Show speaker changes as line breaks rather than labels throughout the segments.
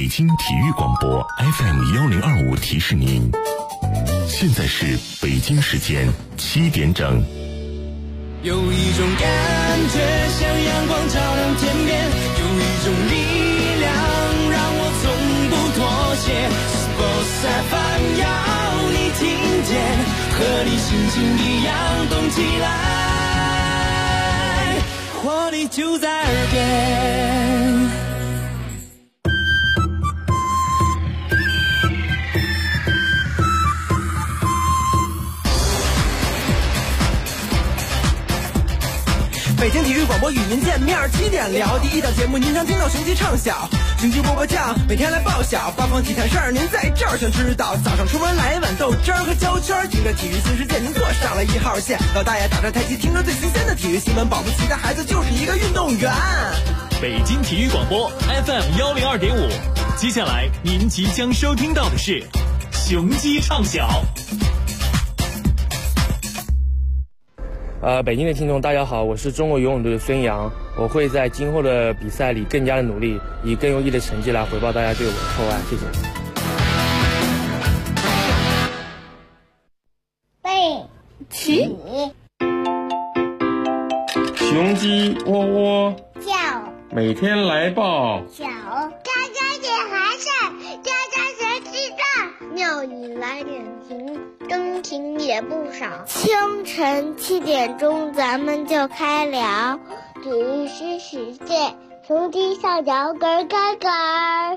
京体育广播 FM1025提示您，现在是北京时间7点整。
有一种感觉像阳光照亮天边，有一种力量让我从不妥协。Sports FM 要你听见，和你心情一样动起来，活力就在耳边。
北京体育广播与您见面，7点聊第一档节目，您常听到雄鸡唱晓，雄鸡波波酱，每天来报晓，八方体坛事儿您在这儿全知道。早上出门来一碗豆汁儿和焦圈，听着体育新世界，您坐上了1号线。老大爷打着太极，听着最新鲜的体育新闻，保不齐的孩子就是一个运动员。
北京体育广播 FM102.5，接下来您即将收听到的是雄鸡唱晓。
北京的听众大家好，我是中国游泳队的孙杨，我会在今后的比赛里更加的努力，以更优异的成绩来回报大家对我的厚爱，谢谢。
背起
雄鸡窝窝
叫，
每天来报
小家家点寒事，家家学记账，庙里来点情，真情也不少。清晨7点钟，咱们就开聊体育新世界，雄鸡上脚咯咯咯。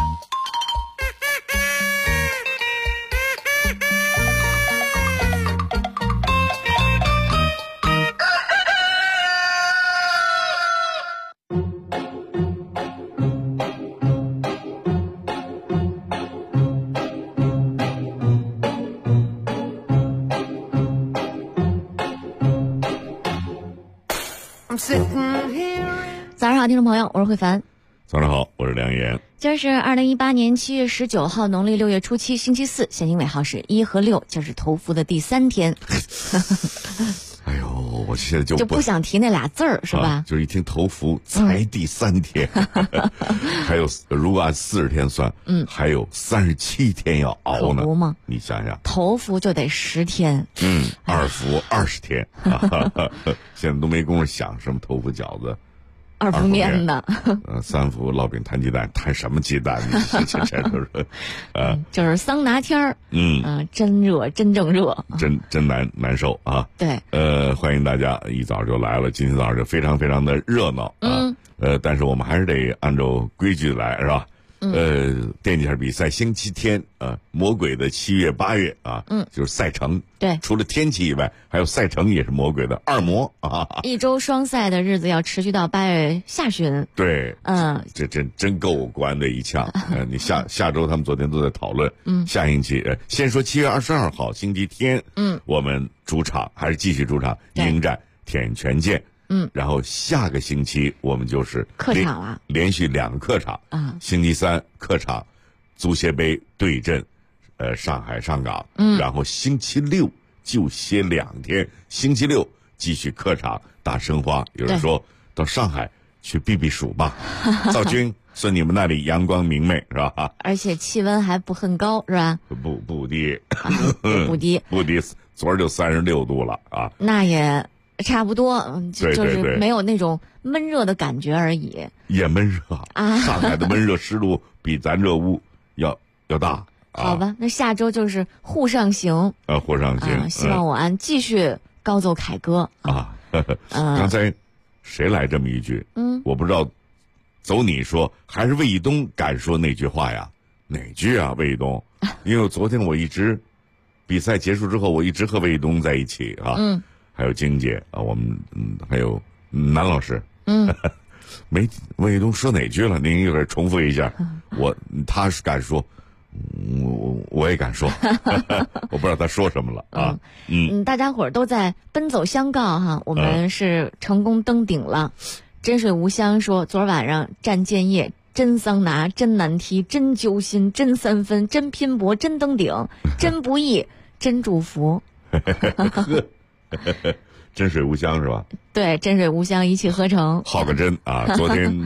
早上好，听众朋友，我是慧凡。
早上好，我是梁岩。
今儿是2018年7月19号，农历6月初7，星期四，现金尾号是1和6，今儿是头伏的第3天。
哎呦，我现在就
不想提那俩字儿，是吧？
就是一听头伏才第3天，还有如果按40天算，还有37天要熬呢。
可不吗？
你想想，
头伏就得10天
，2伏20天，现在都没工夫想什么头伏饺子。
2伏面的
，3伏烙饼摊鸡蛋，摊什么鸡蛋？这都是，
就是桑拿天儿，真热，真正热，
真难受啊！
对，
欢迎大家一早就来了，今天早上就非常非常的热闹啊，但是我们还是得按照规矩来，是吧？电竞比赛星期天魔鬼的7月8月啊，就是赛程。
对，
除了天气以外，还有赛程也是魔鬼的2魔啊。
一周双赛的日子要持续到8月下旬。
对，这真够国安队一呛。你下周他们昨天都在讨论，下星期先说7月22号星期天，我们主场还是继续主场迎战天权健。然后下个星期我们就是
客场了，
连续2个客场啊。星期3客场足协杯对阵上海上港，然后星期6就歇2天，星期6继续客场打申花。有人说到上海去避暑吧，赵军说你们那里阳光明媚是吧？
而且气温还不很高是吧？
不低，
不低，
昨儿就36度了啊。
那也差不多，就是没有那种闷热的感觉而已。
也闷热
啊！
上海的闷热湿度比咱热屋要大。
好吧，那下周就是沪上行
沪上行，
希望我安继续高奏凯歌
啊！刚才谁来这么一句？我不知道，走你说还是魏一东敢说那句话呀？哪句啊？魏一东？因为昨天我一直比赛结束之后，我一直和魏一东在一起啊。还有晶姐啊，我们还有南老师，没魏一东说哪句了？您一会儿重复一下。他是敢说，我也敢说，我不知道他说什么了啊。
大家伙儿都在奔走相告哈，我们是成功登顶了。真水无香说，昨晚上战建业，真桑拿，真难踢，真揪心，真3分，真拼搏，真登顶，真不易，真祝福。
真水无香是吧？
对，真水无香，一气呵成。
好个真啊！昨天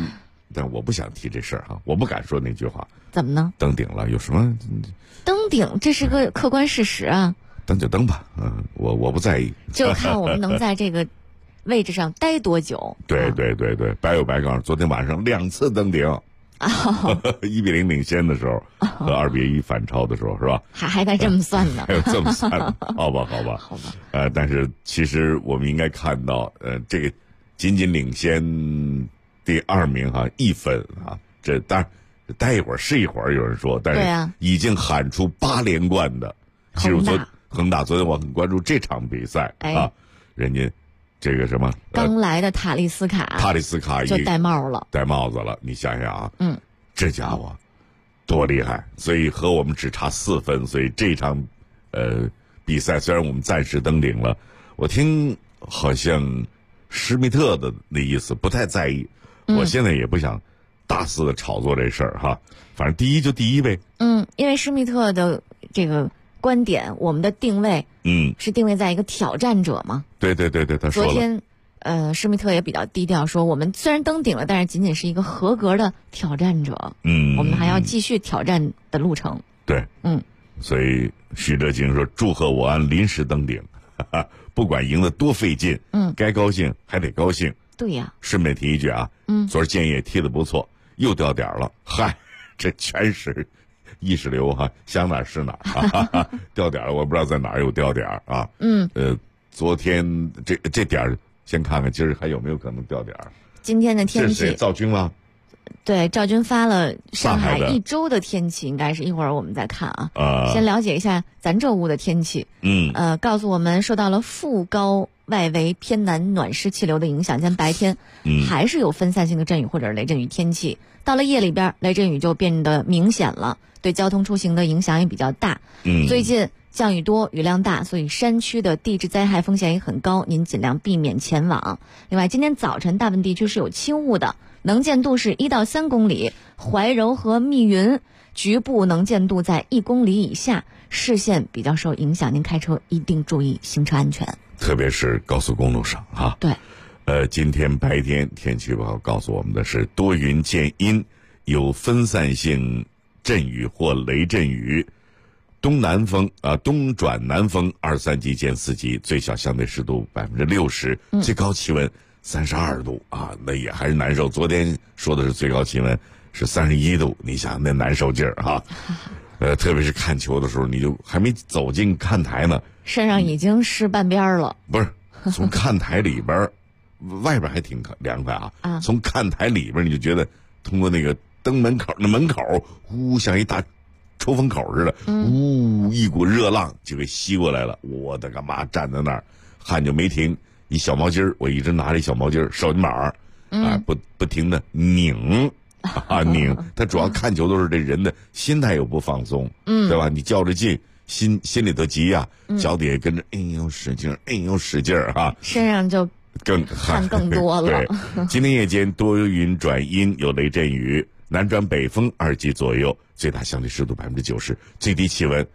但我不想提这事儿哈，我不敢说那句话。
怎么呢？
登顶了有什么？
登顶这是个客观事实啊。
登就登吧，我不在意。
就看我们能在这个位置上待多久。
对，白有白告诉，昨天晚上2次登顶。1-0领先的时候和2-1反超的时候是吧？
还该这么算呢？
还有这么算呢？好吧。但是其实我们应该看到，这个仅仅领先第2名1分啊，这当然待一会儿是一会儿，有人说，但是已经喊出8连冠的，其实恒大昨天我很关注这场比赛啊，人家。这个什么
刚来的塔利斯卡就戴帽
子了，你想想啊，这家伙多厉害！所以和我们只差4分，所以这场比赛虽然我们暂时登顶了，我听好像施密特的那意思不太在意，我现在也不想大肆的炒作这事儿哈，反正第一就第一呗。
因为施密特的这个观点，我们的定位，是定位在一个挑战者嘛。
对，他说了。昨
天，施密特也比较低调，说我们虽然登顶了，但是仅仅是一个合格的挑战者。我们还要继续挑战的路程。
对，所以徐哲京说：“祝贺我安临时登顶，不管赢得多费劲，该高兴还得高兴。”
对呀。
顺便提一句啊，昨儿建业踢得不错，又掉点了。嗨，这全是。意识流想哪儿是哪儿掉点儿我不知道在哪儿有掉点儿啊。昨天这点儿先看看今儿还有没有可能掉点儿。
今天的天气
是谁？赵军吗？
对，赵军发了上海1周的天气，应该是一会儿我们再看啊。先了解一下咱这屋的天气。告诉我们受到了副高外围偏南暖湿气流的影响，今天白天还是有分散性的阵雨或者雷阵雨天气。到了夜里边，雷阵雨就变得明显了，对交通出行的影响也比较大。最近降雨多，雨量大，所以山区的地质灾害风险也很高，您尽量避免前往。另外，今天早晨大部分地区是有轻雾的，能见度是1到3公里，怀柔和密云局部能见度在1公里以下，视线比较受影响，您开车一定注意行车安全，
特别是高速公路上啊。
对。
今天白天天气预报告诉我们的是多云见阴，有分散性阵雨或雷阵雨，东转南风2-3级见4级，最小相对湿度60%，最高气温32度啊，那也还是难受。昨天说的是最高气温是31度，你想那难受劲儿哈。特别是看球的时候，你就还没走进看台呢，
身上已经湿半边了。
不是，从看台里边。外边还挺凉快啊！从看台里边你就觉得通过那个登门口那门口，像一大抽风口似的，一股热浪就给吸过来了。我的个妈！站在那儿，汗就没停，一小毛巾我一直拿着一小毛巾手巾板不停的拧。他主要看球都是这人的心态又不放松，对吧？你较着劲，心里头急呀，脚底下跟着使劲，使劲啊，
身上就。汗更多了。
对，今天夜间多云转阴，有雷阵雨，南转北风2级左右，最大相对湿度90%，最低气温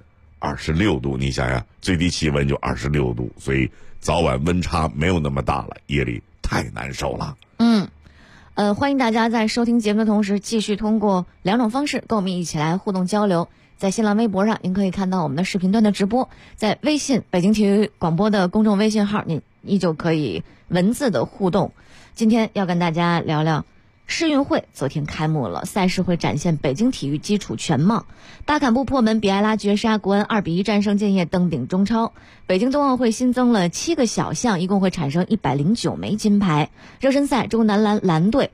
26度。你想想，最低气温就26度，所以早晚温差没有那么大了，夜里太难受了。
欢迎大家在收听节目的同时，继续通过2种方式跟我们一起来互动交流。在新浪微博上，您可以看到我们的视频端的直播；在微信北京体育广播的公众微信号，您依旧可以文字的互动。今天要跟大家聊聊世运会，昨天开幕了，赛事会展现北京体育基础全貌。巴坎布破门，比埃拉绝杀，国安2-1战胜建业，登顶中超。北京冬奥会新增了7个小项，一共会产生109枚金牌。热身赛，中国男篮蓝队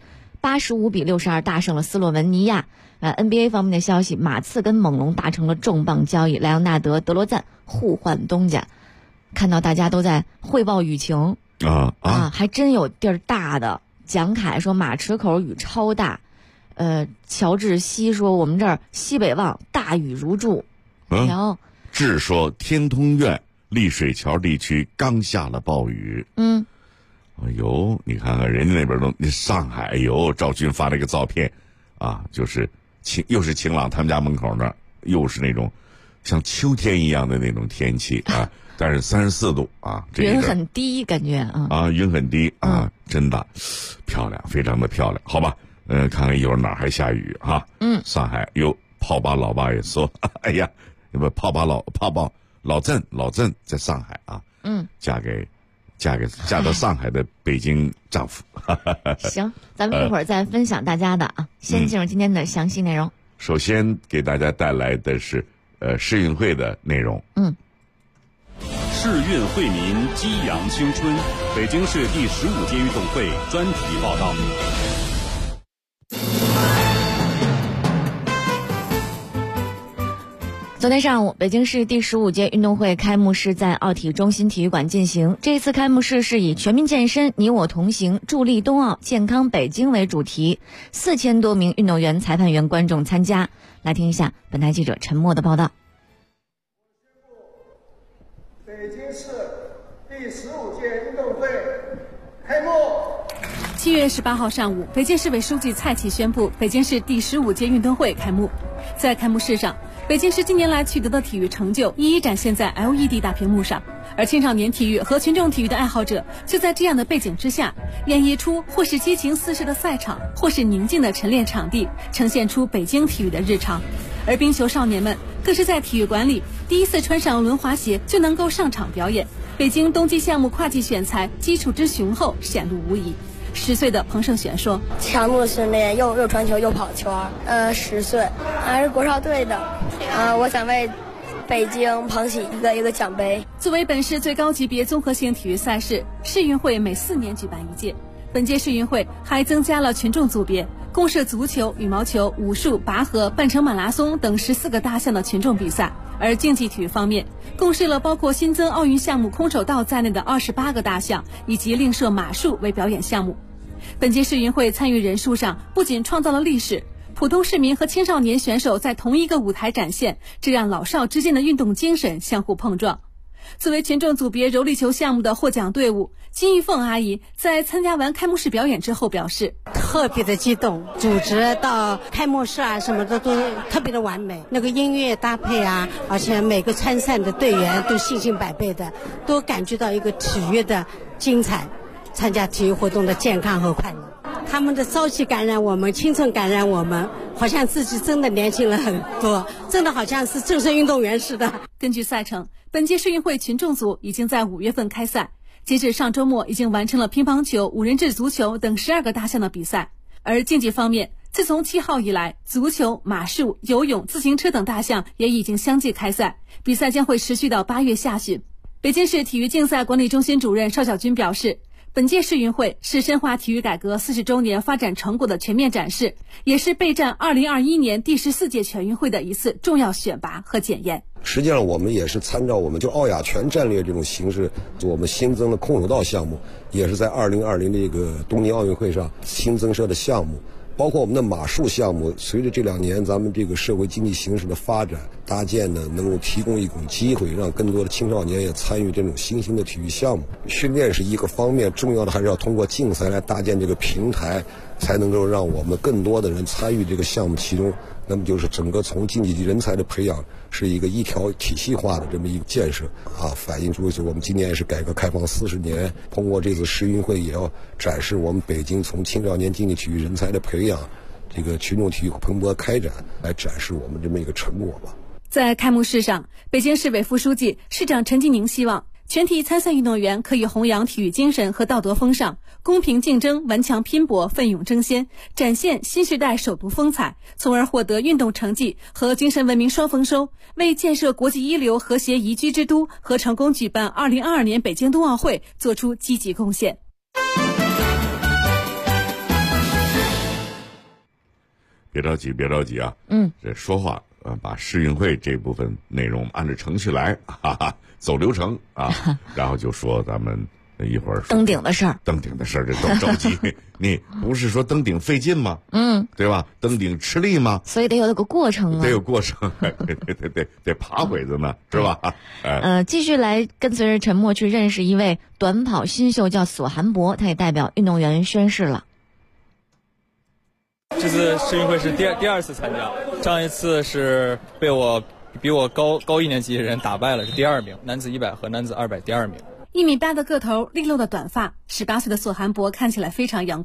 85-62大胜了斯洛文尼亚。NBA 方面的消息，马刺跟猛龙达成了重磅交易，莱昂纳德、德罗赞互换东家。看到大家都在汇报雨情还真有地儿大的。蒋凯说马池口雨超大，乔治西说我们这儿西北望大雨如注。然后
志说天通苑丽水桥地区刚下了暴雨。哎呦，你看看人家那边都，上海赵军发了一个照片啊，就是又是晴朗，他们家门口那儿又是那种像秋天一样的那种天气啊，但是34度啊，
云很低，感觉
云很低啊，真的漂亮，非常的漂亮。好吧， 看看一会儿哪儿还下雨哈。上海有泡吧老爸也说，哎呀，泡吧老郑在上海啊，嫁到上海的北京丈夫。
行，咱们一会儿再分享大家的啊，先进入今天的详细内容。
首先给大家带来的是世运会的内容。
世运惠民，激扬青春。北京市第15届运动会专题报道。
昨天上午，北京市第15届运动会开幕式在奥体中心体育馆进行。这次开幕式是以全民健身、你我同行、助力冬奥、健康北京为主题，4000多名运动员、裁判员、观众参加。来听一下本台记者陈默的报道。
北京市第15届运动会开幕。
7月18号上午，北京市委书记蔡奇宣布，北京市第15届运动会开幕。在开幕式上，北京市近年来取得的体育成就一一展现在 LED 大屏幕上，而青少年体育和群众体育的爱好者就在这样的背景之下，演绎出或是激情四射的赛场，或是宁静的晨练场地，呈现出北京体育的日常。而冰球少年们更是在体育馆里第一次穿上轮滑鞋就能够上场表演。北京冬季项目跨季选材基础之雄厚显露无遗。10岁的彭胜璇说：“
强度训练，又传球又跑圈，10岁，还是国少队的，我想为北京捧起一个奖杯。”
作为本市最高级别综合性体育赛事，世运会每4年举办一届。本届世运会还增加了群众组别，共设足球、羽毛球、武术、拔河、半程马拉松等14个大项的群众比赛。而竞技体育方面，共设了包括新增奥运项目空手道在内的28个大项，以及另设马术为表演项目。本届世运会参与人数上不仅创造了历史，普通市民和青少年选手在同一个舞台展现，这让老少之间的运动精神相互碰撞。作为群众组别柔力球项目的获奖队伍，金玉凤阿姨在参加完开幕式表演之后表示，
特别的激动，组织到开幕式啊什么的都特别的完美，那个音乐搭配啊，而且每个参赛的队员都信心百倍的，都感觉到一个体育的精彩，参加体育活动的健康和快乐。他们的朝气感染我们，青春感染我们，好像自己真的年轻了很多，真的好像是正式运动员似的。
根据赛程，本届世运会群众组已经在5月份开赛，截至上周末已经完成了乒乓球、5人制足球等12个大项的比赛。而竞技方面，自从7号以来，足球、马术、游泳、自行车等大项也已经相继开赛，比赛将会持续到8月下旬。北京市体育竞赛管理中心主任邵小军表示，本届世运会是深化体育改革40周年发展成果的全面展示，也是备战2021年第14届全运会的一次重要选拔和检验。
实际上我们也是参照我们就奥亚全战略这种形式，我们新增了空手道项目，也是在2020这个东京奥运会上新增设的项目。包括我们的马术项目，随着这2年咱们这个社会经济形势的发展，搭建呢能够提供一种机会，让更多的青少年也参与这种新兴的体育项目。训练是一个方面，重要的还是要通过竞赛来搭建这个平台，才能够让我们更多的人参与这个项目其中。那么就是整个从竞技级人才的培养是一个一条体系化的这么一个建设反映出我们今年也是改革开放40年，通过这次世运会也要展示我们北京从青少年竞技体育人才的培养，这个群众体育蓬勃开展，来展示我们这么一个成果吧。
在开幕式上，北京市委副书记、市长陈吉宁希望全体参赛运动员可以弘扬体育精神和道德风尚，公平竞争，顽强拼搏，奋勇争先，展现新时代首都风采，从而获得运动成绩和精神文明双丰收，为建设国际一流和谐宜居之都和成功举办2022年北京冬奥会做出积极贡献。
别着急，别着急啊！这说话把世运会这部分内容按照程序来，走流程啊，然后就说咱们一会儿
登顶的事儿，
登顶的事儿这都着急。你不是说登顶费劲吗？对吧？登顶吃力吗？
所以得有个过程啊，
得有过程，得爬会子呢，是吧？
继续来跟随着陈默去认识一位短跑新秀，叫索涵博，他也代表运动员宣誓了。
这次世运会是第二次参加，上一次是被比我高1年级的人打败了，是第2名，男子100和男子200第2名。
1米8的个头，利落的短发，18岁的索涵博看起来非常阳光。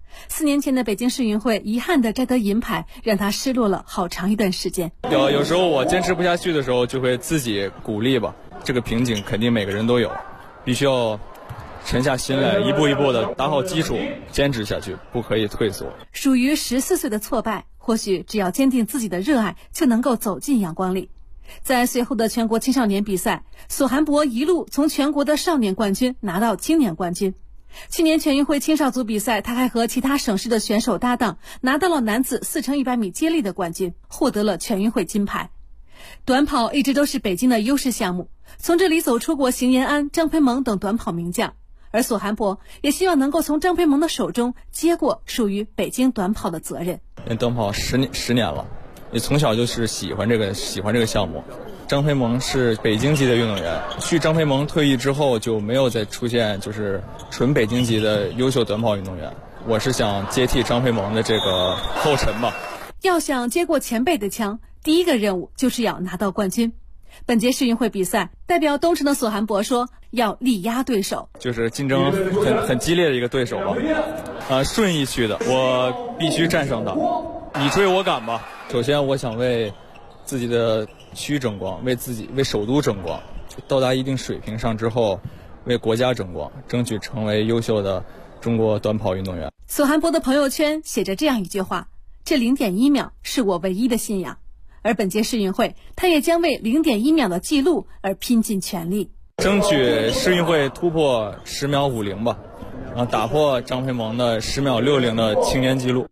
4年前的北京世运会遗憾的摘得银牌，让他失落了好长一段时间。
有时候我坚持不下去的时候，就会自己鼓励吧。这个瓶颈肯定每个人都有，必须要沉下心来，一步一步的打好基础，坚持下去，不可以退缩。
属于14岁的挫败，或许只要坚定自己的热爱，就能够走进阳光里。在随后的全国青少年比赛，索涵博一路从全国的少年冠军拿到青年冠军。去年全运会青少组比赛，他还和其他省市的选手搭档，拿到了男子4×100米接力的冠军，获得了全运会金牌。短跑一直都是北京的优势项目，从这里走出过邢延安、张培萌等短跑名将，而索涵博也希望能够从张培萌的手中接过属于北京短跑的责任。
短跑10年了，也从小就是喜欢这个项目。张培萌是北京级的运动员，去张培萌退役之后就没有再出现就是纯北京级的优秀短跑运动员。我是想接替张培萌的这个后尘吧。
要想接过前辈的枪，第一个任务就是要拿到冠军。本届世运会比赛，代表东城的索涵博说要力压对手，
就是竞争很激烈的一个对手吧。顺义区的，我必须战胜他，你追我赶吧。首先我想为自己的区争光，为首都争光，到达一定水平上之后，为国家争光，争取成为优秀的中国短跑运动员。
索涵博的朋友圈写着这样一句话：这0.1秒是我唯一的信仰。而本届世运会，他也将为0.1秒的记录而拼尽全力，
争取世运会突破10秒50吧，然后打破张培萌的10秒60的青年纪录。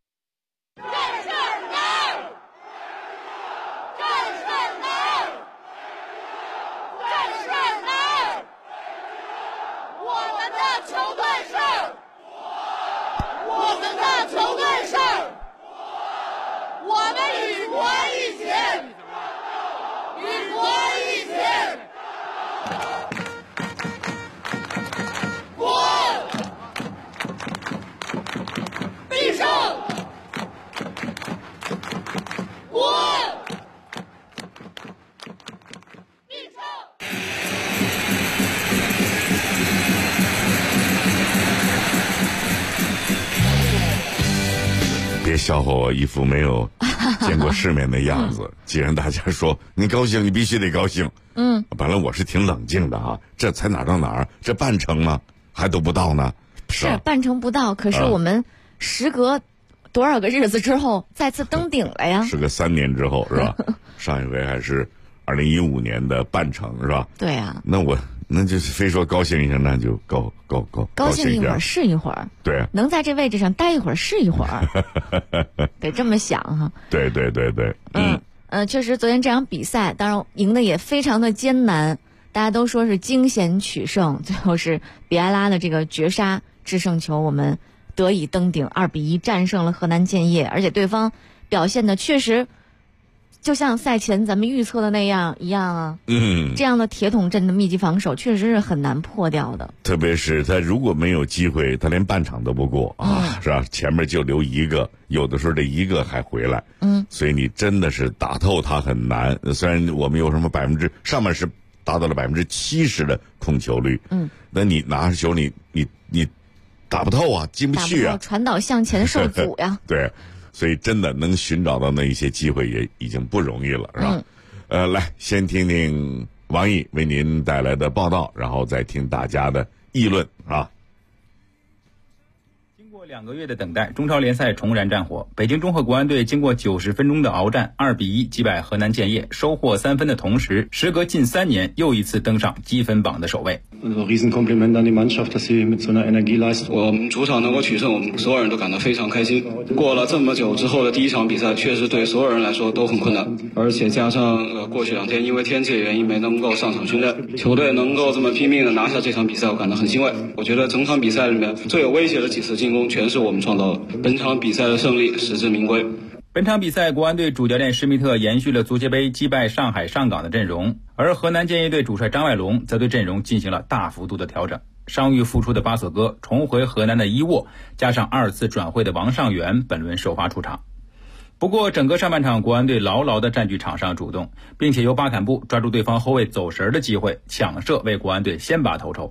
别笑话我一副没有见过世面的样子。既然大家说你高兴，你必须得高兴。本来我是挺冷静的哈，这才哪到哪儿，这半程呢，还都不到呢。
是半程不到，可是我们时隔多少个日子之后再次登顶了呀？
时隔3年之后是吧？上一回还是2015年的半程是吧？
对啊。
那就是非说高兴一下，那就高
兴一会儿是一会儿。
对，
能在这位置上待一会儿是一会儿，得这么想哈。
对。
确实，昨天这场比赛，当然赢得也非常的艰难，大家都说是惊险取胜，最后是比埃拉的这个绝杀制胜球，我们得以登顶，2-1战胜了河南建业，而且对方表现的确实就像赛前咱们预测的那样一样啊。这样的铁桶阵的密集防守确实是很难破掉的。
特别是他如果没有机会，他连半场都不过是吧？前面就留一个，有的时候这一个还回来。所以你真的是打透他很难。虽然我们有什么上半时达到了70%的控球率，那你拿着球你打不透啊，进不去啊，
传导向前受阻呀。
对。所以真的能寻找到那一些机会也已经不容易了，是吧？来，先听听王毅为您带来的报道，然后再听大家的议论啊。
经过2个月的等待，中超联赛重燃战火。北京中赫国安队经过90分钟的鏖战，2-1击败河南建业，收获3分的同时，时隔近3年又一次登上积分榜的首位。
Riesenkompliment an die Mannschaft, dass sie mit so einer Energie leistet. 我们主场能够取胜，我们所有人都感到非常开心。过了这么久之后的第一场比赛，确实对所有人来说都很困难，而且加上过去2天因为天气的原因没能够上场训练，球队能够这么拼命的拿下这场比赛，我感到很欣慰。我觉得整场比赛里面最有威胁的几次进攻全是我们创造的，本场比赛的胜利实至名归。
本场比赛，国安队主教练施密特延续了足协杯击败上海上港的阵容，而河南建业队主帅张外龙则对阵容进行了大幅度的调整。伤愈复出的巴索戈重回河南的伊沃，加上2次转会的王上元，本轮首发出场。不过整个上半场，国安队牢牢地占据场上主动，并且由巴坎布抓住对方后卫走神的机会，抢射为国安队先拔头筹。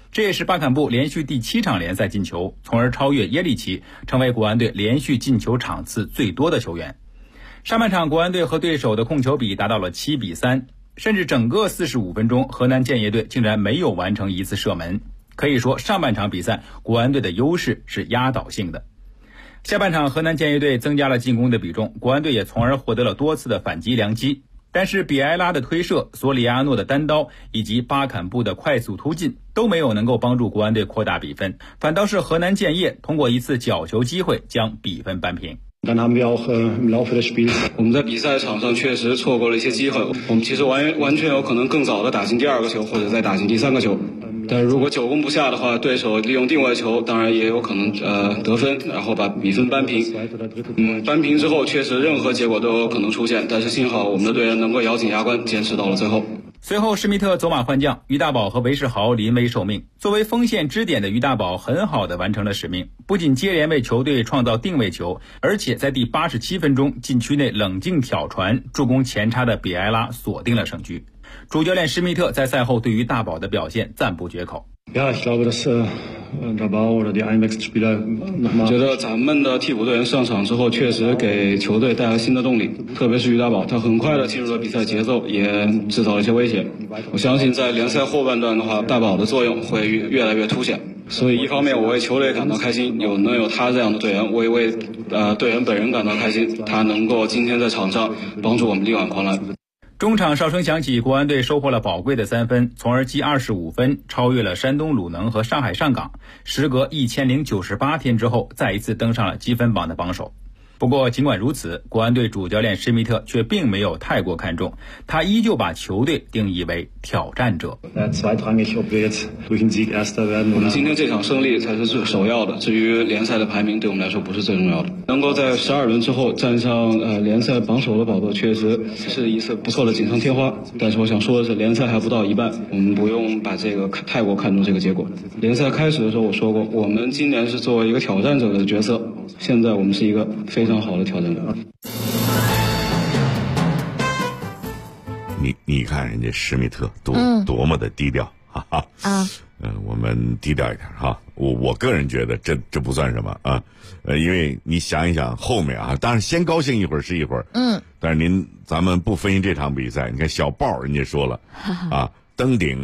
这也是巴坎布连续第7场联赛进球，从而超越耶利奇，成为国安队连续进球场次最多的球员。上半场国安队和对手的控球比达到了7-3，甚至整个45分钟，河南建业队竟然没有完成一次射门。可以说上半场比赛国安队的优势是压倒性的。下半场河南建业队增加了进攻的比重，国安队也从而获得了多次的反击良机。但是比埃拉的推射、索里亚诺的单刀以及巴坎布的快速突进都没有能够帮助国安队扩大比分，反倒是河南建业通过一次角球机会将比分扳平。
我们在比赛场上确实错过了一些机会，我们其实完全有可能更早的打进第2个球，或者再打进第3个球。但是如果久攻不下的话，对手利用定位球，当然也有可能得分，然后把比分扳平。扳平之后，确实任何结果都有可能出现，但是幸好我们的队员能够咬紧牙关，坚持到了最后。
随后施密特走马换将，于大宝和韦世豪临危受命。作为锋线支点的于大宝很好地完成了使命，不仅接连为球队创造定位球，而且在第87分钟禁区内冷静挑传，助攻前插的比埃拉锁定了胜局。主教练施密特在赛后对于大宝的表现赞不绝口。
我觉得咱们的替补队员上场之后，确实给球队带来新的动力，特别是于大宝，他很快的进入了比赛节奏，也制造了一些威胁。我相信在联赛后半段的话，大宝的作用会越来越凸显。所以一方面我为球队感到开心，能有他这样的队员，我也为队员本人感到开心，他能够今天在场上帮助我们力挽狂澜。
中场哨声响起，国安队收获了宝贵的3分，从而积25分，超越了山东鲁能和上海上港，时隔1098天之后再一次登上了积分榜的榜首。不过尽管如此，国安队主教练施密特却并没有太过看重，他依旧把球队定义为挑战者。
我们今天这场胜利才是最首要的，至于联赛的排名对我们来说不是最重要的。能够在12轮之后站上联赛榜首的宝座，确实是一次不错的锦上添花。但是我想说的是，联赛还不到一半，我们不用把这个太过看重这个结果。联赛开始的时候我说过，我们今年是作为一个挑战者的角色，现在我们是一个非常好的挑战者。
你看人家施密特多么的低调，哈哈我们低调一点哈。我个人觉得这不算什么啊，因为你想一想后面啊，当然先高兴一会儿是一会儿，但是咱们不分析这场比赛，你看小报人家说了啊，登顶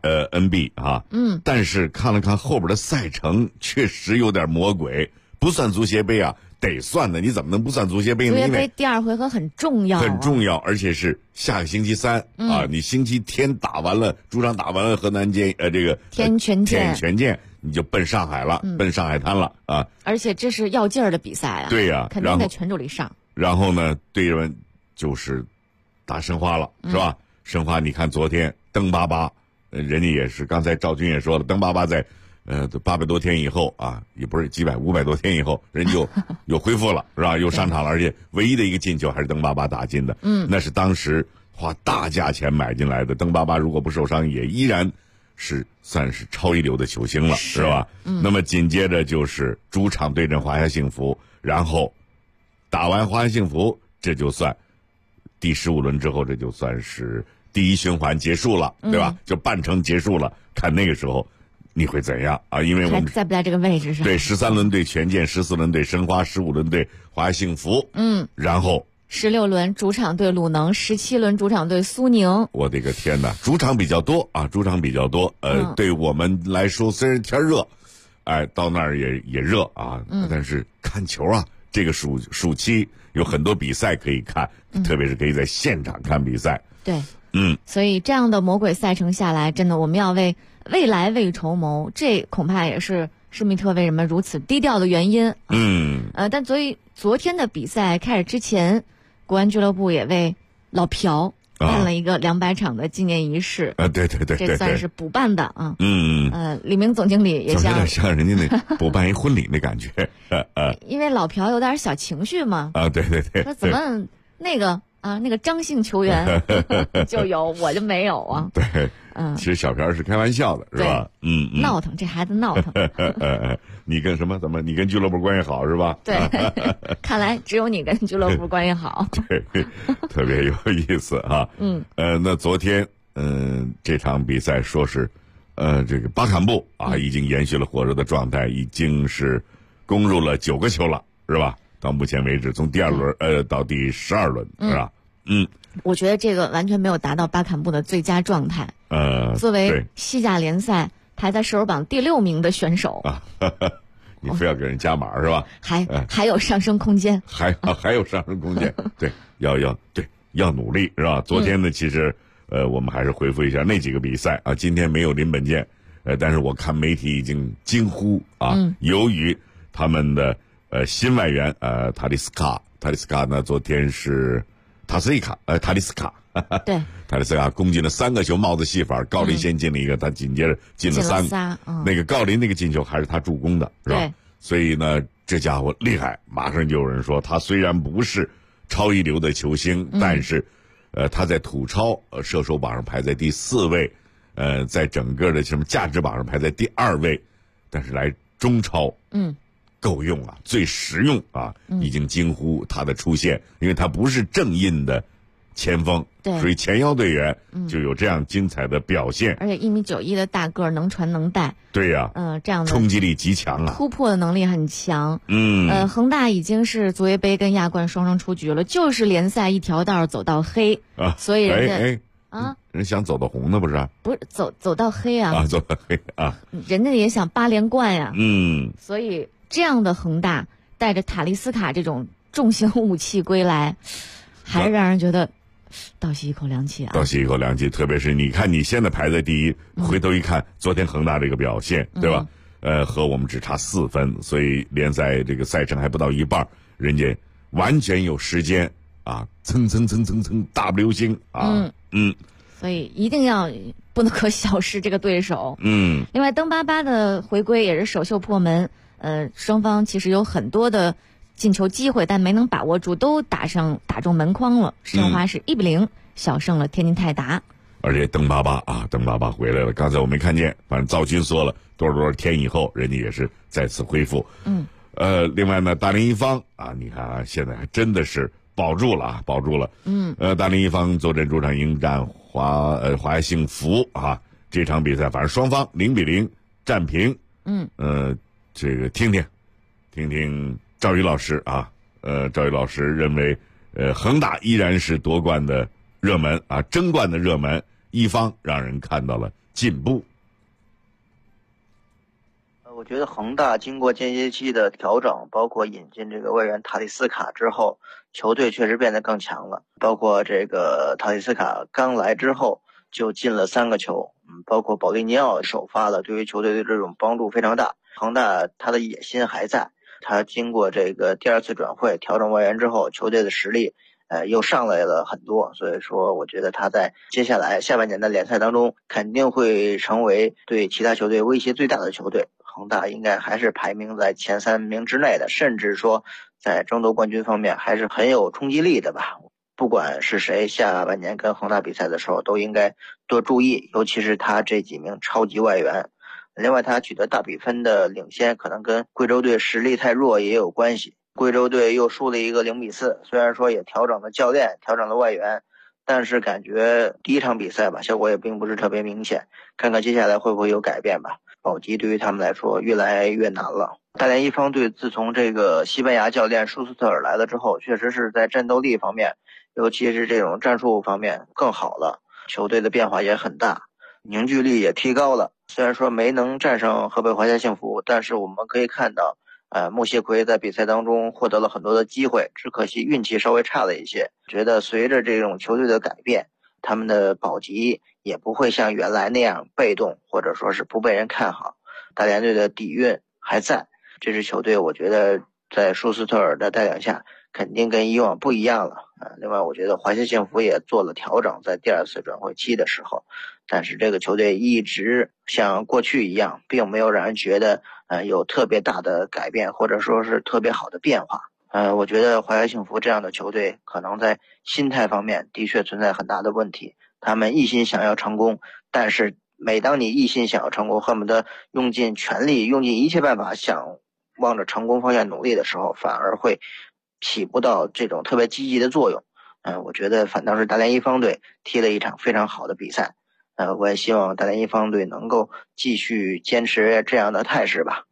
NB 啊，但是看了看后边的赛程，确实有点魔鬼，不算足协杯啊。得算的，你怎么能不算足协杯呢？
足协杯第2回合很重要，
很重要，而且是下个星期3啊！你星期天打完了，主场打完了河南这个
天权健，
你就奔上海了，奔上海滩了啊！
而且这是要劲儿的比赛啊！
对呀，
肯定在权重里上。
然后呢，对人就是打申花了，是吧？申花，你看昨天登巴巴，人家也是，刚才赵军也说了，登巴巴在。800多天以后啊，也不是几百500多天以后，人就又恢复了，是吧？又上场了，而且唯一的一个进球还是登巴巴打进的。那是当时花大价钱买进来的。登巴巴如果不受伤，也依然算是超一流的球星了，是吧？那么紧接着就是主场对阵华夏幸福，然后打完华夏幸福，这就算第15轮之后，这就算是第1循环结束了，对吧？就半程结束了，看那个时候。你会怎样啊？因为我们
在不在这个位置上？
对，13轮对权健，14轮对申花，15轮对华夏幸福，然后
16轮主场对鲁能，17轮主场对苏宁。
我的个天哪，主场比较多啊，主场比较多。对我们来说，虽然天热，到那儿也热啊，但是看球啊，这个暑期有很多比赛可以看，特别是可以在现场看比赛。
对，所以这样的魔鬼赛程下来，真的我们要为未来未筹谋，这恐怕也是施密特为什么如此低调的原因。但所以昨天的比赛开始之前，国安俱乐部也为老朴办了一个200场的纪念仪式。
对，
这算是补办的啊。李明总经理也
有点像人家那补办一婚礼那感觉。
因为老朴有点小情绪嘛。
对，
说怎么那个张姓球员就有，我就没有啊。
对，其实小朴是开玩笑的，是吧？
闹腾，这孩子闹腾。
你跟什么？怎么？你跟俱乐部关系好是吧？
对，看来只有你跟俱乐部关系好。
对，特别有意思啊。那昨天，这场比赛说是， 这个巴坎布啊，已经延续了火热的状态，已经是攻入了9个球了，是吧？到目前为止，从第2轮到第12轮，是吧？
我觉得这个完全没有达到巴坎布的最佳状态。作为西甲联赛排在射手榜第6名的选手
啊，你非要给人加码是吧？
还有上升空间，
还有上升空间。对，要努力是吧？昨天呢，其实我们还是回复一下那几个比赛啊。今天没有林本健，但是我看媒体已经惊呼啊，由于他们的新外援塔利斯卡呢，昨天是塔利斯卡。
对，
塔利斯卡攻进了3个球，帽子戏法，郜林先进了一个，他紧接着进了3个。那个郜林那个进球还是他助攻的，是吧？所以呢，这家伙厉害。马上就有人说，他虽然不是超一流的球星，但是，他在土超射手榜上排在第4位，在整个的什么价值榜上排在第2位，但是来中超，够用啊，最实用啊，已经惊呼他的出现，因为他不是正印的前锋，属于前腰队员，就有这样精彩的表现。
而且1.91米的大个儿，能传能带。
对呀，
这样的
冲击力极强啊，
突破的能力很强。恒大已经是足协杯跟亚冠双双出局了，就是联赛一条道走到黑
啊，
所以人家
人想走到红的不是？
不是走到黑啊，
走到黑啊，
人家也想8连冠呀。
所
以这样的恒大带着塔利斯卡这种重型武器归来，还让人觉得倒吸一口凉气啊！
倒吸一口凉气，特别是你看你现在排在第1，回头一看昨天恒大这个表现，对吧？和我们只差4分，所以联赛这个赛程还不到一半，人家完全有时间啊，蹭大不流星啊！
所以一定要不能可小视这个对手。另外登巴巴的回归也是首秀破门，双方其实有很多的进球机会，但没能把握住，都打中门框了。申花是1-0小胜了天津泰达。
而且登巴巴回来了，刚才我没看见，反正赵军说了多少天以后，人家也是再次恢复。另外呢，大连一方啊，你看啊，现在还真的是保住了。大连一方坐镇主场迎战华夏幸福啊，这场比赛反正双方0-0战平。这个听听赵宇老师啊，赵宇老师认为，恒大依然是夺冠的热门啊，争冠的热门，一方让人看到了进步。
我觉得恒大经过间歇期的调整，包括引进这个外援塔利斯卡之后，球队确实变得更强了。包括这个塔利斯卡刚来之后就进了3个球，包括保利尼奥首发了，对于球队的这种帮助非常大。恒大他的野心还在，他经过这个第2次转会调整外援之后，球队的实力又上来了很多，所以说我觉得他在接下来下半年的联赛当中肯定会成为对其他球队威胁最大的球队。恒大应该还是排名在前3名之内的，甚至说在争夺冠军方面还是很有冲击力的吧。不管是谁下半年跟恒大比赛的时候都应该多注意，尤其是他这几名超级外援。另外他取得大比分的领先可能跟贵州队实力太弱也有关系，贵州队又输了一个0-4，虽然说也调整了教练，调整了外援，但是感觉第1场比赛吧，效果也并不是特别明显，看看接下来会不会有改变吧。保级对于他们来说越来越难了。大连一方队自从这个西班牙教练舒斯特尔来了之后，确实是在战斗力方面，尤其是这种战术方面更好了，球队的变化也很大，凝聚力也提高了。虽然说没能战胜河北华夏幸福，但是我们可以看到穆谢奎在比赛当中获得了很多的机会，只可惜运气稍微差了一些。觉得随着这种球队的改变，他们的保级也不会像原来那样被动，或者说是不被人看好。大连队的底蕴还在，这支球队我觉得在舒斯特尔的带领下肯定跟以往不一样了。另外我觉得华夏幸福也做了调整，在第2次转会期的时候，但是这个球队一直像过去一样，并没有让人觉得有特别大的改变，或者说是特别好的变化。我觉得华夏幸福这样的球队可能在心态方面的确存在很大的问题，他们一心想要成功，但是每当你一心想要成功，恨不得用尽全力用尽一切办法想往着成功方向努力的时候，反而会起不到这种特别积极的作用。我觉得反倒是大连一方队踢了一场非常好的比赛， 我也希望大连一方队能够继续坚持这样的态势吧。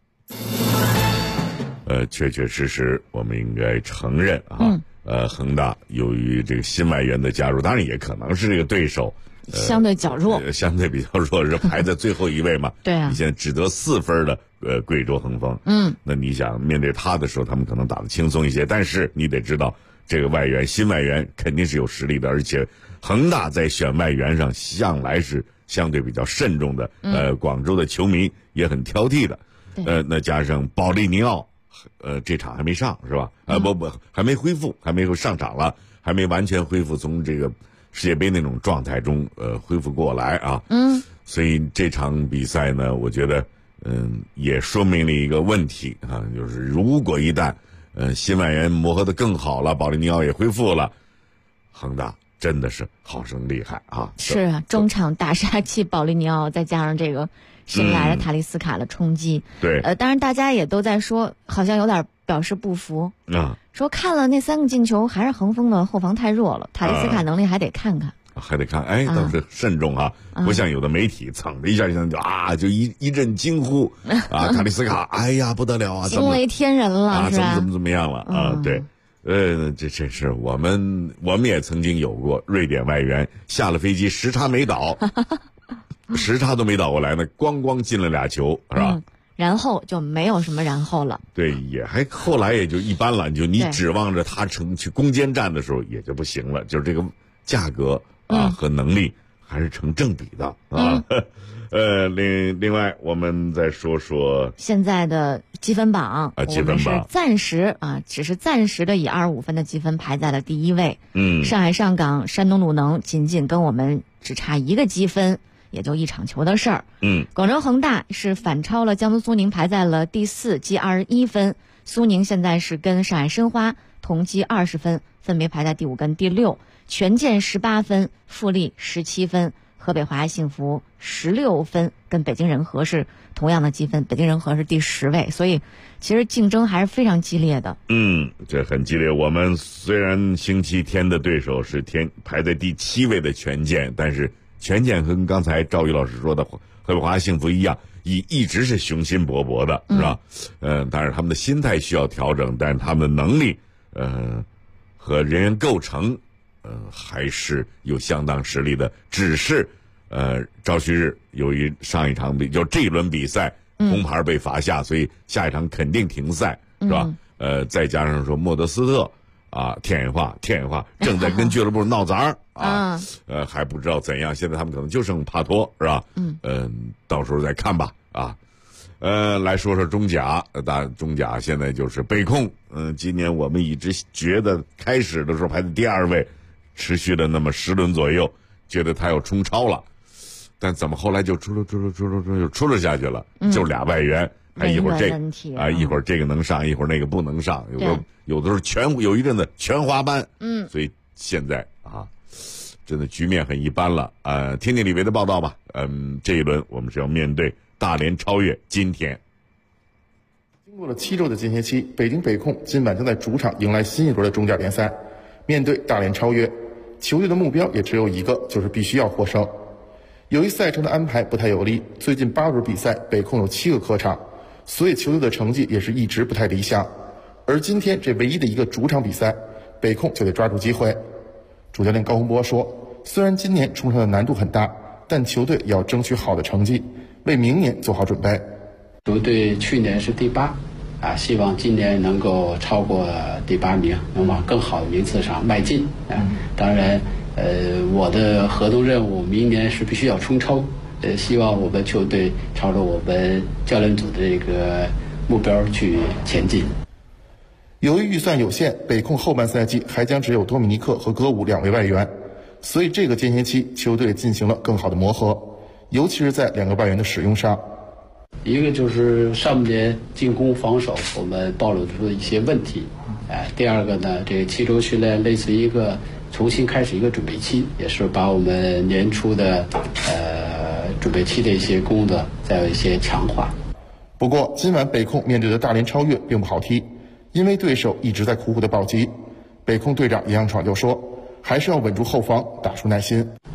确确实实我们应该承认啊，恒大由于这个新外援的加入，当然也可能是这个对手
相对较弱，
相对比较弱，是排在最后一位嘛？
对啊，
你现在只得4分的贵州恒丰，那你想面对他的时候，他们可能打得轻松一些，但是你得知道这个新外援肯定是有实力的，而且恒大在选外援上向来是相对比较慎重的，广州的球迷也很挑剔的，那加上保利尼奥。这场还没上是吧？还没恢复，还没有上场了，还没完全恢复从这个世界杯那种状态中恢复过来啊。所以这场比赛呢，我觉得也说明了一个问题啊，就是如果一旦新外援磨合得更好了，保利尼奥也恢复了，恒大真的是好生厉害啊！
是啊，中场大杀器保利尼奥，再加上这个新来的塔利斯卡的冲击，
对，
当然大家也都在说，好像有点表示不服说看了那3个进球，还是恒丰的后防太弱了，塔利斯卡能力还得看看，
还得看，倒是慎重啊，不像有的媒体噌的一下就一阵惊呼啊，塔利斯卡，哎呀不得了啊，
惊为天人了，是吧？
怎么样了啊？对。这是我们也曾经有过瑞典外援下了飞机时差没倒，时差都没倒过来呢，咣进了2球，是吧？
然后就没有什么然后了。
对，后来也就一般了，你指望着他去攻坚战的时候也就不行了，就是这个价格啊和能力还是成正比的啊。另外我们再说说
现在的积分榜，
积分榜
是暂时只是暂时的以25分的积分排在了第1位。上海上港、山东鲁能仅跟我们只差1个积分，也就1场球的事儿。广州恒大是反超了江苏苏宁，排在了第4，积21分。苏宁现在是跟上海申花同积20分，分别排在第5跟第6。权健18分，富力17分。河北华夏幸福16分，跟北京人和是同样的积分，北京人和是第10位，所以其实竞争还是非常激烈的。
这很激烈。我们虽然星期天的对手是排在第7位的权健，但是权健跟刚才赵宇老师说的河北华夏幸福一样，一直是雄心勃勃的，是吧？当然他们的心态需要调整，但是他们的能力和人员构成还是有相当实力的，只是赵旭日由于上一场就这一轮比赛红牌被罚下，所以下一场肯定停赛，是吧？再加上说莫德斯特天眼化正在跟俱乐部闹砸还不知道怎样，现在他们可能就剩帕托，是吧？到时候再看吧来说说中甲，中甲现在就是北控，今年我们一直觉得开始的时候排在第2位，持续了那么10轮左右，觉得他要冲超了，但怎么后来就出了下去了，就俩外援，还一会儿一会儿这个能上，一会儿那个不能上，有的时候有一阵子全华班，所以现在真的局面很一般了。听听李维的报道吧。这一轮我们是要面对大连超越今天。
经过了7周的间歇期，北京北控今晚将在主场迎来新一轮的中甲联赛，面对大连超越。球队的目标也只有一个，就是必须要获胜。由于赛程的安排不太有利，最近8轮比赛北控有7个客场，所以球队的成绩也是一直不太理想。而今天这唯一的一个主场比赛，北控就得抓住机会。主教练高洪波说，虽然今年冲上的难度很大，但球队也要争取好的成绩，为明年做好准备。
球队去年是第8，希望今年能够超过第8名，能往更好的名次上迈进。当然，我的合同任务明年是必须要冲超，希望我们球队朝着我们教练组的这个目标去前进。
由于预算有限，北控后半赛季还将只有多米尼克和歌舞2位外援，所以这个间歇期球队进行了更好的磨合，尤其是在2个外援的使用上。
一个就是上半年进攻防守我们暴露出的一些问题，第二个呢，这个7周训练类似于一个重新开始一个准备期，也是把我们年初的准备期的一些工作再有一些强化。
不过今晚北控面对的大连超越并不好踢，因为对手一直在苦苦的保级。北控队长杨阳闯就说，还是要稳住后防，打出耐心。